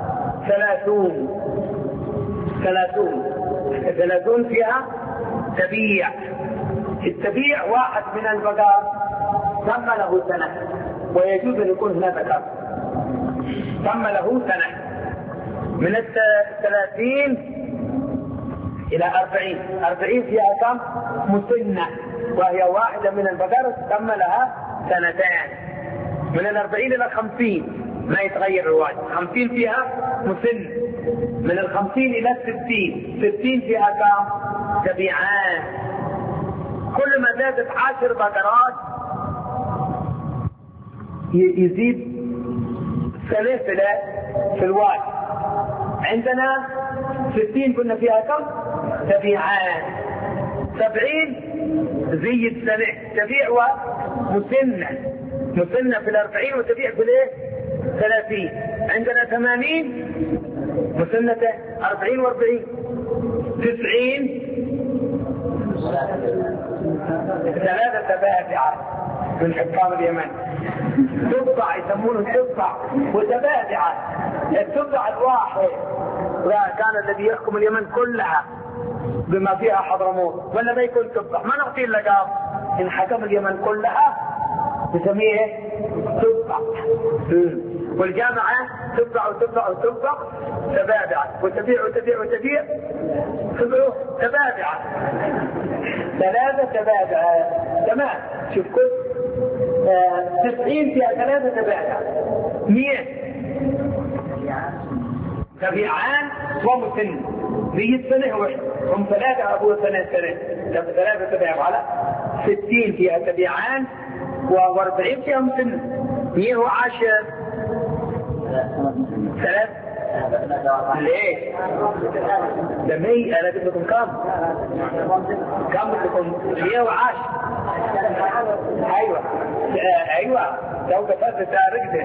30 فيها تبيع. التبيع واحد من البقر تم له سنة ويجوز أن يكون هنا ذكر تم له سنة. من 30 إلى 40 فيها كم؟ مسنة وهي واحدة من البقر تم لها 2 سنين. من 40 إلى 50 ما يتغير الواجب. 50 فيها مسن. من 50 إلى 60 فيها كم؟ تبيعان. كل ما زادت 10 بقرات يزيد 3 في الواجب. عندنا 60 كنا فيها كم؟ تبيعان. 70 زيد سنة تبيع ومسنة في 40 وتبيع في 30. عندنا 80 مسنة 40 و40. 90 3 تبادعات من حكام اليمن. تبع يسمونه تبع وتبادعات. التبع الواحد كان الذي يحكم اليمن كلها بما فيها حضرموت ولا ما يكون تبع ما نعطيه اللقب. إن حكم اليمن كلها نسميه تبع. والجامعة تبع تبادعت وتبيع تبادعت 3 تبادعات. تمام. شوف كل 90 فيها 3 تبادعات. 100 تبيعان ومسن 100 سنة واحد هم 3 أبوه 3 تبيع على 60 فيها تبيعان و40 فيها مسن. 110 3 ليه؟ ده 100 أنا أجيب لكم كم لكم 110. أيوة لو قفزت رقدة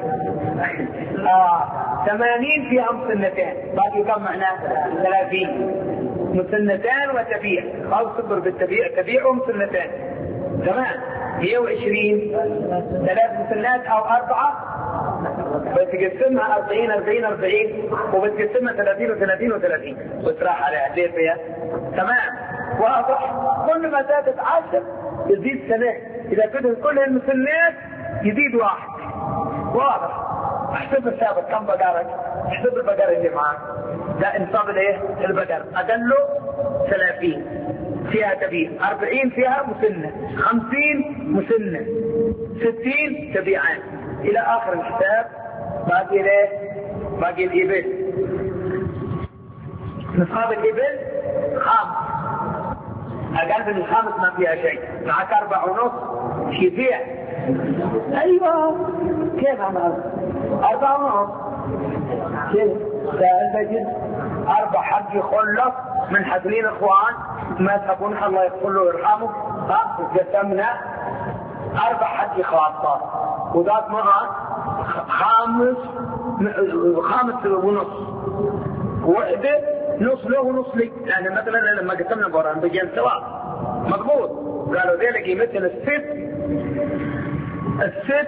80 فيها مسنتين باقي كم معناه 30 مسنتين وتبيع أو صبر بالتبيع تبيع ومسنتين. تمام. 120 3 مسنات أو 4 بتقسمها 40 وبتقسمها 30 وتراح عليها ليه فيها. تمام. واضح. كل ما زادت 10 يزيد سنة. إذا كنت كل المسنات يزيد 1. واضح. احسب الثابت كم بقرك. احسب البقر اللي معك. ده انصاب الايه؟ البقر اقله 30 فيها تبيع. 40 فيها مسنة. 50 مسنة. 60 تبيعان الى اخر الحساب. باقي الابل. نصاب الابل 5. اقل من 5 ما فيها شيء. معك 4.5 يبيع. ايوه كيف عمل 4.5 فالفجر 4 حق يخلص من حسنين اخوان ما تقول الله يغفر له ويرحمه. قسمنا 4 حق خاصة وذات مرة 5.5 وحدة نص له ونص لي. يعني مثلا لما قسمنا بران بجين سواء مضبوط. قالوا ذي قيمتنا الست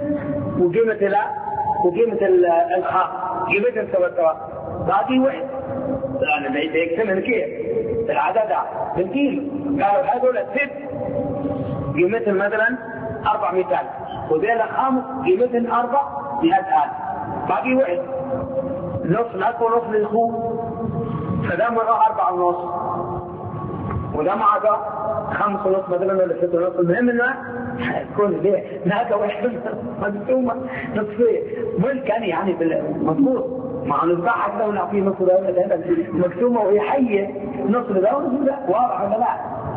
وقيمة الخام قيمتهم سوا باقي واحد. الآن يقسمها كيف العدد بالكيلو. قالوا هذول 6 قيمتهم مثلا 400,000 وذيلا 5 قيمتهم 400,000 باقي واحد نص لك ونص للخوف. فده مرة 4.5 وده معك 5.5 مثلا ولا 6.5. المهم انه تكون ليه ناقة واحدة مقسومة نصفين ملكا يعني مضبوط مع نذبحها كده ونعطيه نص ده مقسومة وهي حية نص ده ونص ده. واضح ولا لا؟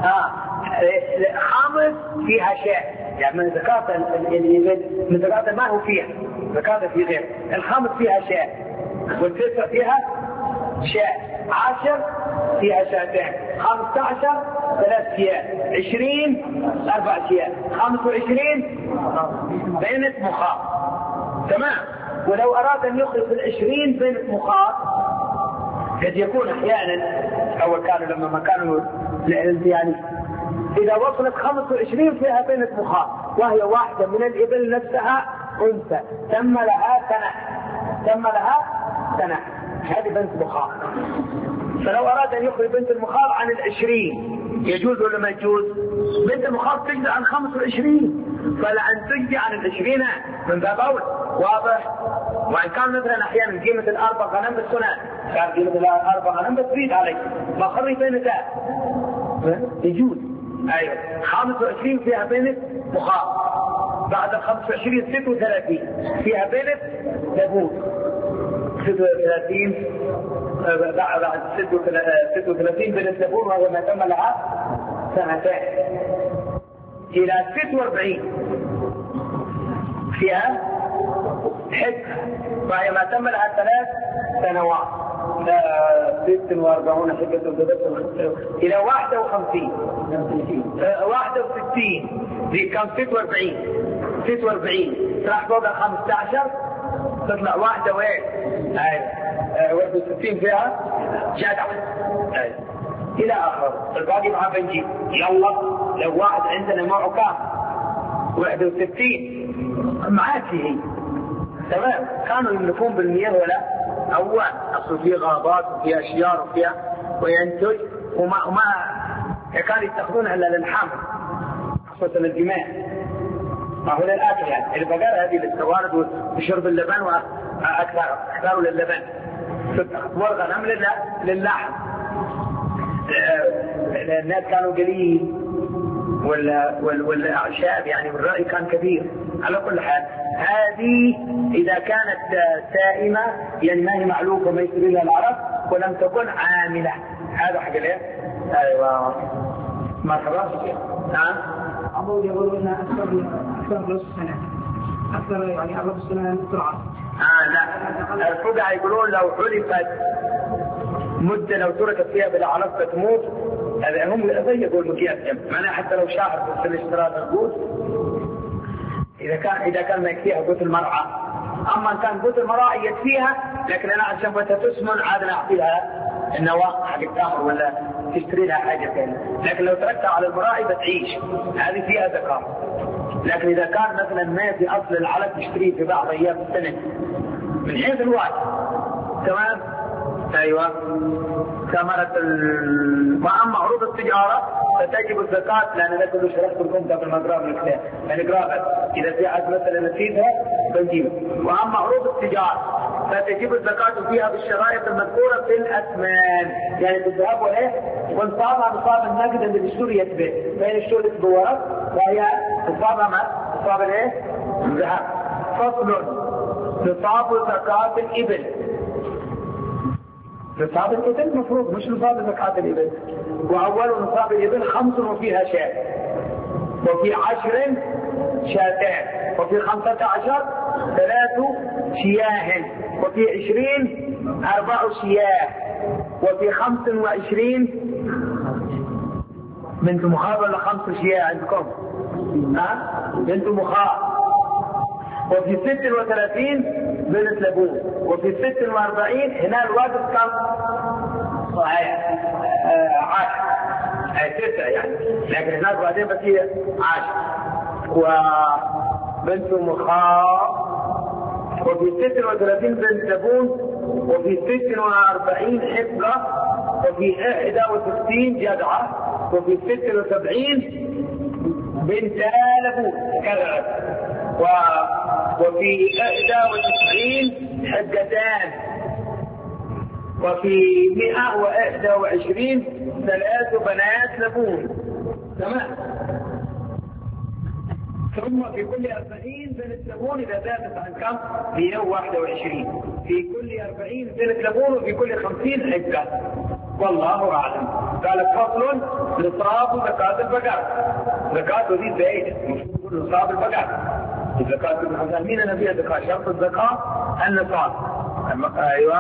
خامس فيها شيء يعني من زكاة من زكاة ما هو فيها زكاة في غير. الخامس فيها شيء والتسع فيها شيء 10 فيها شاتين 15 3 شيء 20 4 شيء 25 بينة مخاط. تمام. ولو أراد أن يخرج 20 بينة مخاط قد يكون أحيانا أول كانوا لما ما كانوا يعني إذا وصلت 25 فيها بينة مخاط وهي واحدة من الإبل نفسها أنثى تم لها سنة هذه بنت مخاط. فلو أراد أن يخرج بنت المخاط عن 20 يجوز ولا ما يجوز؟ بنت المخاط تجزي عن 25 فلأن تجزي عن 20 من باب أول. واضح؟ وإن كان مثلا أحيانا قيمة 4 غنم بالسنة كان قيمة 4 غنم بتزيد عليك بخرج بين ذا يجوز. أيوة 25 فيها بنت مخاط بعد 25 36 فيها بنت لبوس 36 بعد 36 بنت لبون وهي ما تم لها سنتين إلى 46 فيها حكة وهي ما تم لها 3 سنوات 46 حكة إلى 51 دي كان 46 راح فوق 15 تطلع واحدة وين؟ 61 فيها جدع إلى آخر. الباقي مع بنجيب يلا لو واحد عندنا معه كام 61 معاه هي تمام. كانوا يملكون بالمياه ولا أول أصل فيه غابات وفيها أشجار وفيها وينتج وما كانوا يتخذونها إلا للحمل خصوصا الدماء ما هو للأكل. يعني البقرة هذه للسوارد وشرب اللبن وأكثر للبن والغنم للحم. الناس كانوا قليل والأعشاب يعني والرأي كان كبير. على كل حال هذه إذا كانت سائمة يعني ما هي معلوفة ما يسري لها العرب ولم تكن عاملة هذا حق ليه؟ أيوة مرحبا. نعم أبو يقولون أكثر نصف سنة أكثر يعني 4 سنة بسرعة. لا الفقهاء يقولون لو حلفت مدة لو تركت فيها بلا عرفة تموت هذا هم يقول مقياس معناه حتى لو شهر في الاشتراط القوت إذا كان ما يكفيها قوت المرأة. أما إن كان قوت المرأة يكفيها لكن أنا عشان بدها تسمن عاد أعطي لها النواة حق التمر ولا تشتري لها حاجة ثانية. لكن لو تركتها على المرأة بتعيش هذه فيها ذكر. لكن إذا كان مثلا ما في أصل العلف تشتريه في بعض أيام السنة من حيث الوقت تمام. أيوة ثمرة وأما عروض التجارة فتجب الزكاة لأن لا كل شرحت الكمتة في المقراب الكتاب يعني قرابة إذا في عد مثلا نسيتها بنجيبها. وأما عروض التجارة فتجب الزكاة فيها بالشرائط المذكورة في الأثمان يعني بالذهب وإيه ونصابها نصاب النقد اللي بيشتري يتبه فإن اشتري تبورة وهي نصاب الإيه الذهب. فصل نصاب زكاة الإبل. نصاب الإبل مفروض مش نصاب زكاة الإبل. وأول نصاب الإبل 5 وفيها شيء وفي 10 شاتان، وفي 15 3 شياه، وفي 20 4 شياه، وفي 25 بنت مخاض ولا 5 شياه عندكم؟ بنت مخاض. وفي 36 بنت لبون، وفي 46 هنا الواجب كم؟ صحيح 10 9 يعني، لكن هناك بعدين بس هي 10. وبنت مخاض. وفي 36 بنت لبون، وفي 46 حقة، وفي 61 جدعة، وفي 76 بنت لبون كذا، وفي 91 حقتان، وفي 121 3 بنات لبون. تمام. ثم في كل 40 بنت لبون إذا زادت عن كم؟ 121. في كل 40 بنت لبون، وفي كل 50 حقة. والله أعلم. قال فصل نصاب زكاة البقر. زكاة ذي زايدة، المفروض نصاب البقر. الزكاة المين أنا فيها زكاة؟ شرط الزكاة النصاب. أيوة.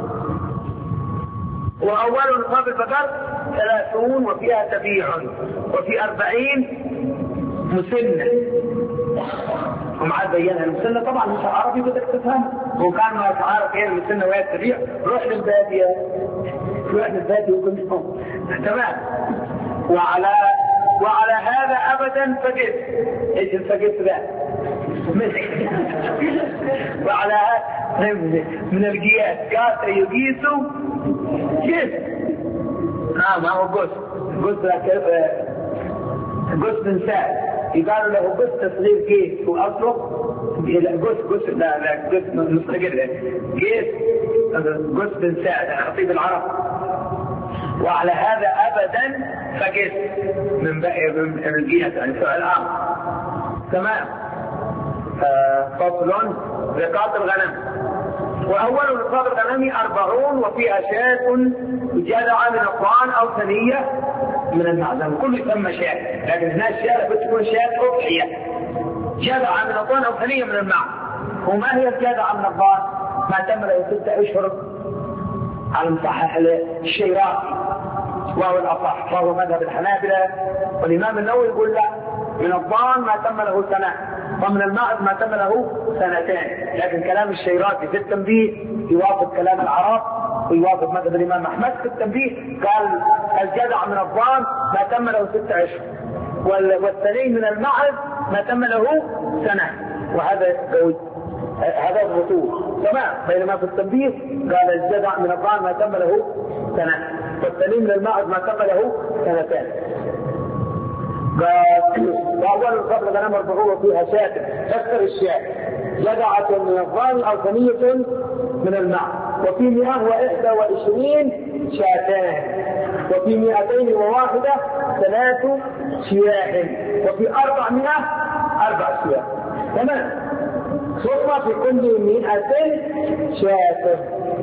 وأول نصاب البقر 30 وفيها تبيع، وفي 40 مسنة. ومع بينها المسنة طبعا مش عربي بدك تفهم، وكان ما تعرف ايه المسنة وهي التبيع روح للبادية، روح للبادية وكلهم. تمام. وعلى هذا ابدا فقد ايش الفقد ده؟ وعلى من القياس قاس يقيسوا كيف؟ ما هو قس بن سعد يقالوا له قس تصغير كيس واصله قس لا قس مستقر كيس قس بن سعد خطيب العرب. وعلى هذا ابدا فقس من القياس يعني سؤال عام. تمام. فصل زكاة الغنم. وأول نصاب الغنم 40 وفيها شاة جدعة من الضان أو ثنية من المعدن، كل يسمى شاة، لكن هنا الشاة بتكون شاة أضحية جدعة من الضان أو ثنية من المعدن. وما هي الجدعة من الضان؟ ما تم له 6 أشهر على مصحح الشيرازي وهو الأصح، وهو مذهب الحنابلة. والإمام النووي يقول لا، من الضان ما تم له سنة، ومن المعز ما تم له 2 سنين. لكن كلام الشيرازي في التنبيه يوافق كلام العرب ويوافق مذهب الإمام أحمد في التنبيه، قال الجدع من الضان ما تم له 6 أشهر، والثنين من المعز ما تم له 1 سنة، وهذا قوي، هذا الرسول. تمام. بينما في التنبيه قال الجدع من الضان ما تم له 1 سنة، والثنين من المعز ما تم له 2 سنين. وأول القبل غنم 40 فيها شاة تكثر الشاة جدعة من الضان أو ثنية من المعز. وفي 121 شاتان، وفي 201 3 شياه، وفي 400 4 شياه. تمام. ثم في كل 200 شاة.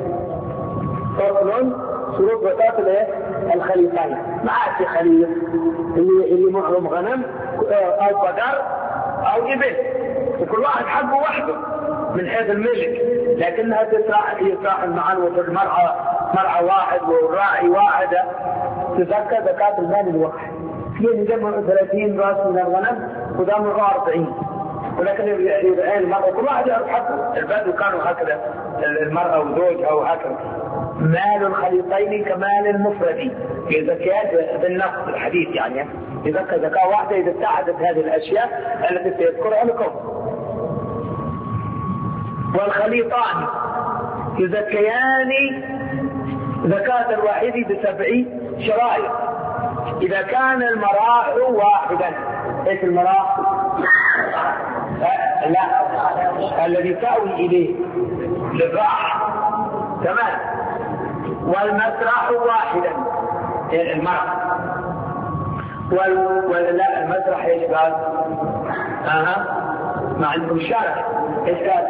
فصل شروط زكاة الخليطين. ما عاد في خليط اللي معهم غنم او بقر او ابل، وكل واحد حقه وحده من حيث الملك، لكنها يسرح معا، وفي المرعى مرعى واحد والراعي واحدة تزكى زكاة المال الواحد. في يجمع 30 راس من الغنم وده 40، ولكن المرأة كل واحد يعرف حقه. البدو كانوا هكذا، المرأة وزوجها وهكذا. مال الخليطين كمال المفرد في زكاة بالنص الحديث، يعني يزكى زكاة واحدة إذا ابتعدت هذه الأشياء التي سيذكرها لكم. والخليطان يزكيان زكاة الواحد ب7 شرائط إذا كان المراح واحدا. ايش المراح؟ لا، الذي تأوي إليه للراحة. تمام. والمسرح واحدا المرح. لا المسرح ايش قال؟ ما عندكم شرح. ايش قال؟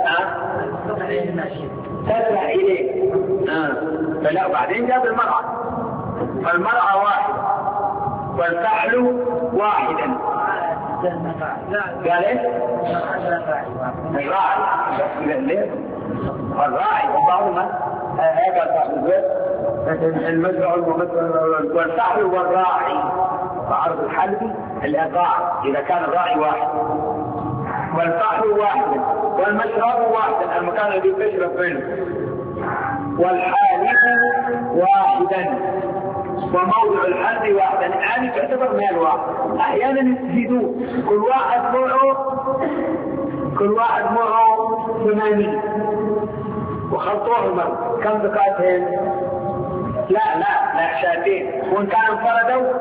تسرح اليه. فلا، وبعدين جاب المرأة. فالمرأة واحد والفحل واحدا. قال ايش؟ الراعي وبعضهم هذا المزرع والفحل والراعي. فعرض الحلبي الإيقاع إذا كان الراعي واحد والفحل واحد والمشرب واحد المكان الذي تشرب منه والحالب واحدا وموضع الحلب واحدا. يعني تعتبر مال واحد. أحيانا يستفيدون كل واحد معه 80 وخلطوهم كم زكاتهم؟ لا شاتين. وإن كانوا انفردوا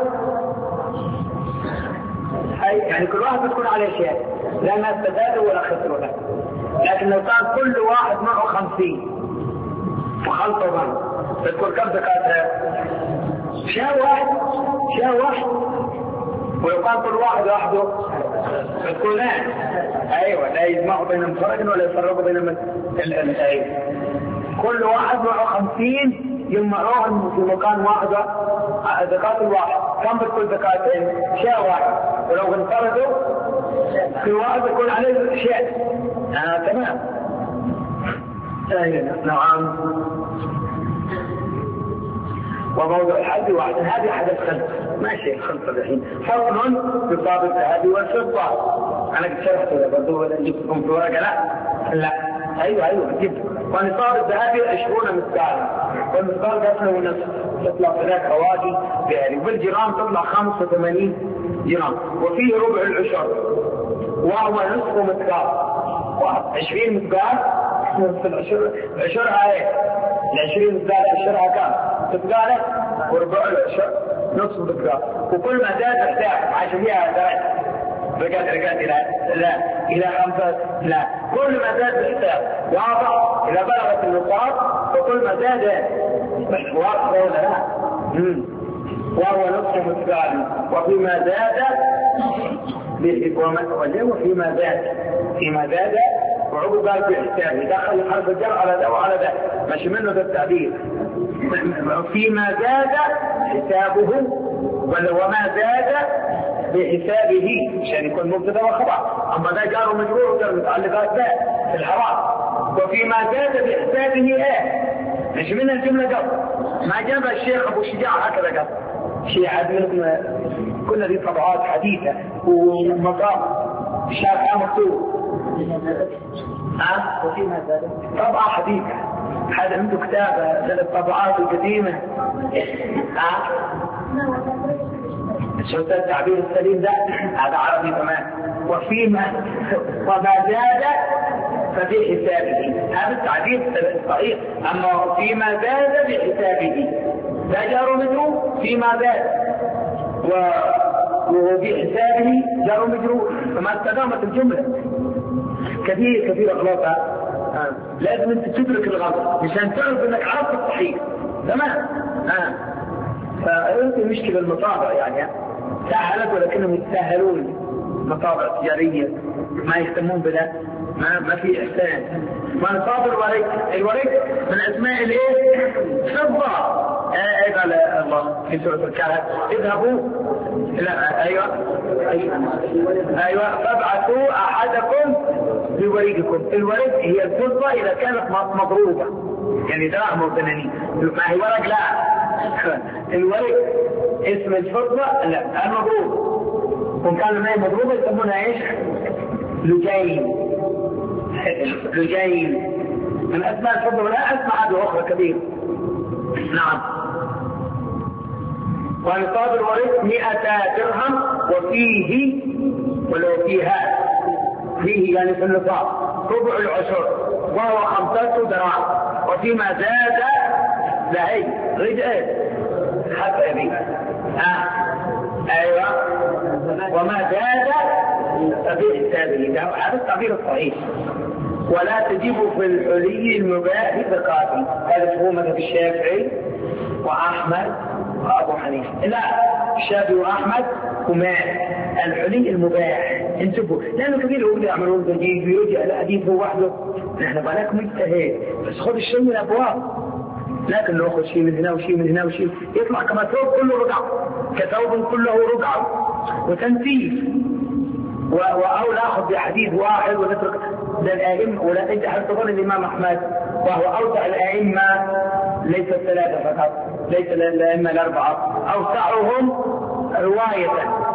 يعني كل واحد بتكون عليه شيء لأن استفادوا ولا خسروا له. لكن لو كان كل واحد معه 50 وخلطوهم بتكون كم زكاتها؟ شيء واحد. ولو كان كل واحد وحده بتكون ايوه لا يجمعوا بينهم فرق ولا يفرقوا بينهم كل واحد معه 50 يجمعوهم في مكان واحد. زكاة الواحد كم بتكون زكاتين؟ شيء واحد. ولو انفردوا كل واحد يكون عليه شيء. تمام. نعم. وموضع الحد واحد. هذه حدث خلق ماشي الخلق الحين. فصل بصاب الذهب والفضة. أنا قد شرحت هذا برضو ولا جبتكم في ورقة؟ لا. أيوة جبت. ونصاب الذهب 20 مثقالا. والمثقال قسمه ونصف تطلع 3 أواجي بهذه. والجرام تطلع 85 جرام. وفيه ربع العشر وهو نصف مثقال. 20 مثقال نصف العشر. عشرها ايه؟ 20 مثقال عشرها كم؟ مثقالة وربع العشر نصف مثقال. وكل ما زاد احتاج عشان فيها رجعت إلى 5. لا كل ما زاد احتاج واضح. إذا بلغت النقاط وكل ما زاد واضح ولا لا؟ وهو نصف مثقال. وفيما زاد فيما زاد وعقب قال بحسابه دخل حرف الجر على ده وعلى ده ماشي منه ده التعبير. فيما زاد حسابه وما زاد بحسابه عشان يكون مبتدا وخبر. اما ده جار ومجرور وجر متعلقات ده في الحرام. وفيما زاد بحسابه مش من الجمله قبل ما جاب الشيخ ابو شجاع هكذا قبل شيء عاد منكم كل هذه طبعات حديثه ومقام الشافعي مكتوب. وفيما زاد طبعة حديثة. هذا عنده كتاب للطبعات القديمة. شفت التعبير السليم ده؟ هذا عربي كمان. وما زاد فبحسابه. هذا التعبير صحيح. أما فيما زاد بحسابه لا جار منه فيما زاد وبحسابه جار مجرور. فما استدامت الجملة كثير أغلاطها. لازم انت تدرك الغلط مشان تعرف انك عرفت الصحيح. تمام. فانت مشكلة المطابع يعني سهلت ولكنهم يتساهلون. مطابع تجارية ما يهتمون بذا. ما في احسان. ونصاب الورق من اسماء الايه؟ فضة. قال الله في سورة الكهف اذهبوا ايوه فابعثوا احدكم بورقكم. الورق هي الفضة اذا كانت مضروبة يعني دراهم وبنانين. ما هي ورق؟ لا الورق اسم الفضة لا المضروب. وان كان ما هي مضروبة يسمونها ايش؟ لجين من اسماء الفضة. ولا اسماء عدوى اخرى كبيرة. نعم. ونصاب الورق 100 درهم. وفيه ولو فيها يعني في النصاب ربع العشر وهو 5 دراهم. وفيما زاد لهي رجع حتى يبي ايوه وما زاد فبحسابه. هذا التعبير الصحيح. ولا تجب في الحلي المباح زكاة. هذا هو مذهب الشافعي وأحمد وأبو حنيفة. لا الشافعي وأحمد وما الحلي المباح انتبهوا لأنه كثير يقول يعملون دقيق ويرجع الحديث هو وحده. نحن بالك مجتهد بس خذ الشيء من الأبواب. لكن لو أخذ شيء من هنا وشيء من هنا وشيء يطلع كما ثوب كله رقع كثوب كله رقع وتنتيف. أو نأخذ بحديث واحد ونترك الأئمة. ولا أنت هل تظن الإمام أحمد وهو أوسع الأئمة ليس الثلاثة فقط، ليس الأئمة الأربعة، أوسعهم رواية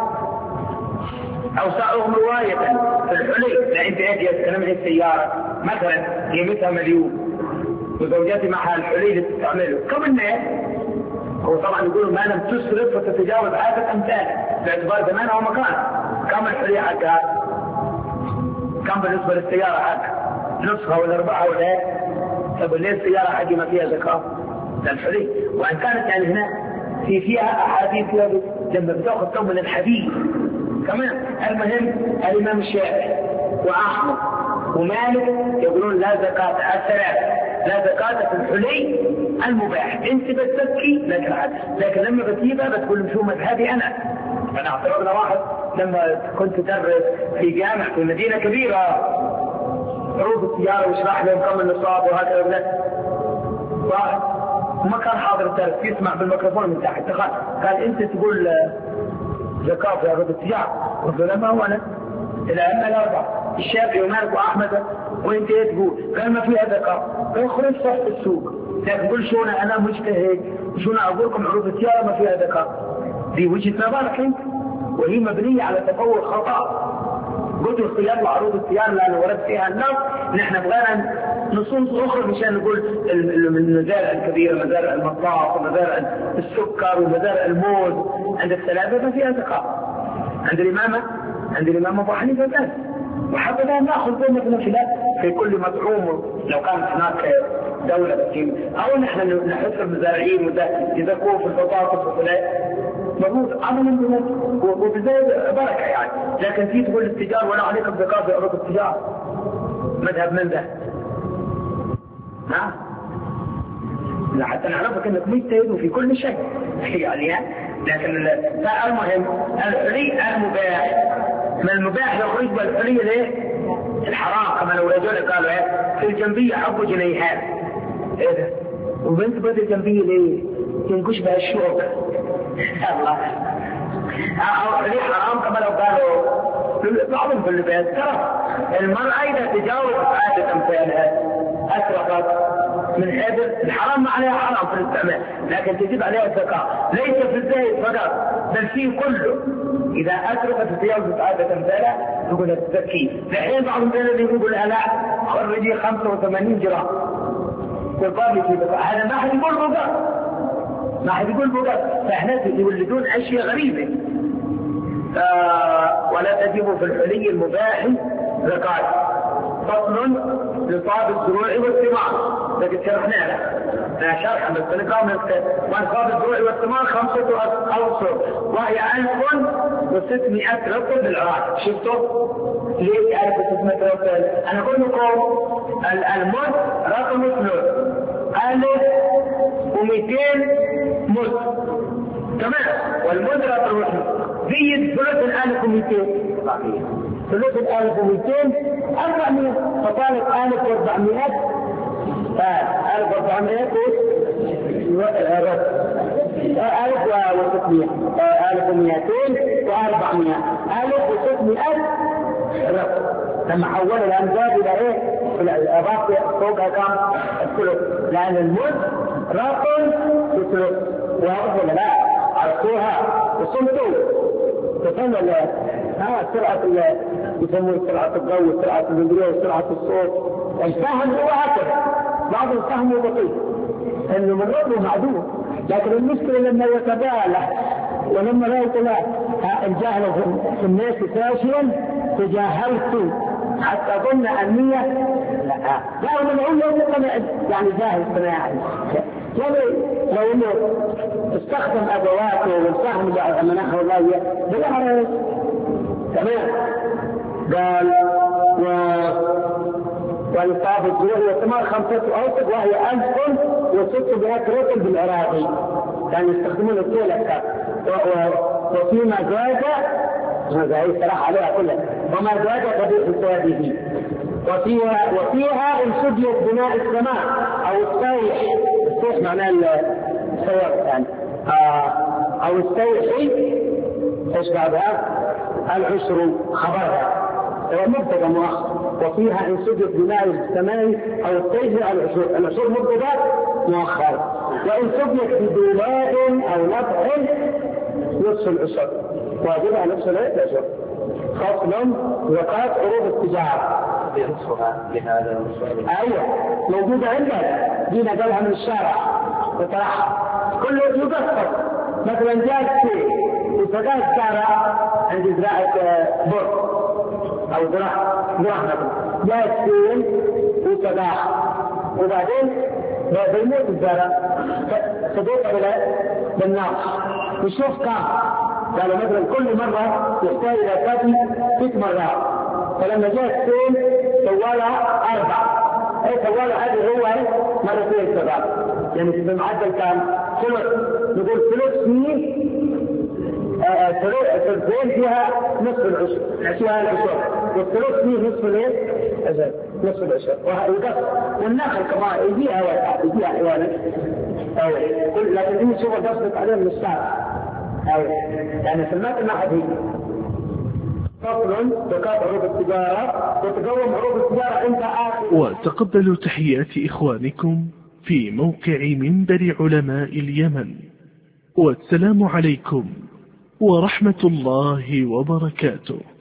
في الحلي. لأن أنت يتكلم عن السيارة مثلا قيمتها 1,000,000 وزوجاتي معها الحلي اللي تستعمله كم الناس. هو طبعا يقولوا ما لم تسرف وتتجاوز عادة أمثالها باعتبار زمانها ومكانها. كم الحلي حقها؟ كم بالنسبة للسيارة حقها؟ نصفها ولا ربعها ولا ايه؟ طب ليه السيارة حقي ما فيها زكاة؟ الحلي. وأن كانت يعني هنا فيها أحاديث فيها لما بتاخذ ثمن من الحديث كمان. المهم الإمام الشافعي وأحمد ومالك يقولون لا زكاة الثلاثة، لا زكاة في الحلي المباح. انت بتزكي لكن لما بتجيبها بتقول شو مذهبي انا اعترضنا واحد لما كنت ادرس في جامع في مدينة كبيرة عروض التجارة واشرح لهم كم النصاب وهكذا. واحد ما كان حاضر الدرس يسمع بالميكروفون من تحت قال انت تقول زكاة في عروض التجارة. قلت له ما هو انا الأئمة الأربعة الشافعي ومالك وأحمد وانت ايه تقول؟ قال ما فيها زكاة. اخرج صح السوق لكن قل شو انا مجتهد وشو اقول لكم عروض التجارة ما فيها زكاة. دي وجهة نظرك انت وهي مبنية على تصور خطأ. قلت اختيار وعروض التجارة لأنه ورد فيها النص. نحن بغينا نصوص أخرى مشان نقول المزارع الكبيرة مزارع المطاف ومزارع السكر ومزارع الموز عند الثلاثة ما فيها زكاة. عند الإمام أبو حنيفة بس. وحتى ناخذ مثلا في كل مطعوم لو كانت هناك دولة بتجيب أو نحن نحس المزارعين يذكروا في البطاطس والفلاح مضبوط عمل وبزايد بركة يعني. لكن في تقول التجار ولا عليك بزكاة في عروض التجار مذهب من ذا؟ لا حتى نعرفك انك مجتهد في كل شيء يعني. لكن المهم الحلي المباح من المباح يخرج بالحلي ليه؟ الحرام. كما لو رجل قالوا في الجنبية حبوا جنيهات ايه ده؟ وبنت بدأ الجنبية ليه؟ ينقش بها الشوق الله. او حلي حرام كما لو قالوا بعضهم في البيت ترى المرأة إذا تجاوز عادة أمثالها أسرقت من حيث الحرام ما عليها حرام في الاستعمال لكن تجب عليها الزكاة ليس في الزيت فقط بل فيه كله. إذا أسرقت تجاوز عادة أمثالها تقول تزكي. الحين بعض الناس يقول لها لا خرجي 85 جرام والبابي في زكاة. هذا ما حد يقول بقى فإحنا يولدون أشياء غريبة. ولا تجب في الحلي المباح زكاة. فصل لصاب الزروع والثمار لكن شرحنا له شرحا بس نقام وانصاب الزروع والثمار 5 أوسط وهي 1600 رطل بالعراق. شفتوا ليش 1600 رطل؟ أنا أقول لكم المد رقم ثلث 1200 مد تمام والمد رقم ثلث زيد ثلث 1200 ثلث 1200 400 فطالب 1400 1400 1200 1200 1600 رقم. لما حول الأمزاد إلى إيه؟ الأضافة فوقها كم؟ الثلث لأن المد رقم بثلث. واضح ولا لا؟ عرفتوها وصلتوا تفهم سرعة يسمون سرعة الضوء سرعة الفيديو سرعة الصوت. الفهم هو هكذا بعض الفهم بطيء انه من ربه معدوم. لكن المشكلة لما يتبالى ولما لا يطلع الجهل في الناس فاشلا تجاهلت حتى ظن أنية لا من هو يعني جاهل صناعي يعني لو انه استخدم ادواته والفهم منحه الله بالعرض تمام. قال ونصاب الزروع والثمار 5 أوسط وهي 1600 رطل بالعراقي كانوا يستخدمون الطول أكثر. وفيما زاد هذا صراحة عليها كلها وما زاد فبيع سواده وفيها انسجيت بناء السماء أو الصيح معناه الصيح يعني أو الصيح ايش بعدها العشر خبرها مبتدا مؤخر، وفيها إن سجد بماء السماء أو الطيف العشر مبتدا مؤخر، وإن سجد بدماء أو نطع نصف العشر، واجبها نصف العشر. فصل زكاة عروض التجارة بنصفها لهذا أيوة موجودة عندك دينا قالها من الشارع وطرحها كله يقصر. مثلا جاءت وفقات الزارع عند زراعة بر أو زراعة مثلا جاءت سين وفقاح، وبعدين بيموت الزارع صديقه بالنار وشوف كام قالوا مثلا كل مرة يحتاج إلى كافي 6 مرات، فلما جاء السين سوالها 4 سوالها هذه هو مرتين 7 يعني بمعدل كان ثلث، نقول ثلث سنين ثلثين فيها نصف العشر فيها العشر، والثلث سنين نصف العشر ويقص. والنخل كمان يجيها أحيانا لكن هي شغل تصدق عليه من الساعة يعني في المثل ما حد هي. فصل زكاة عروض التجارة وتقوم عروض التجارة عند آخر. وتقبلوا تحيات إخوانكم في موقع منبر علماء اليمن، والسلام عليكم ورحمة الله وبركاته.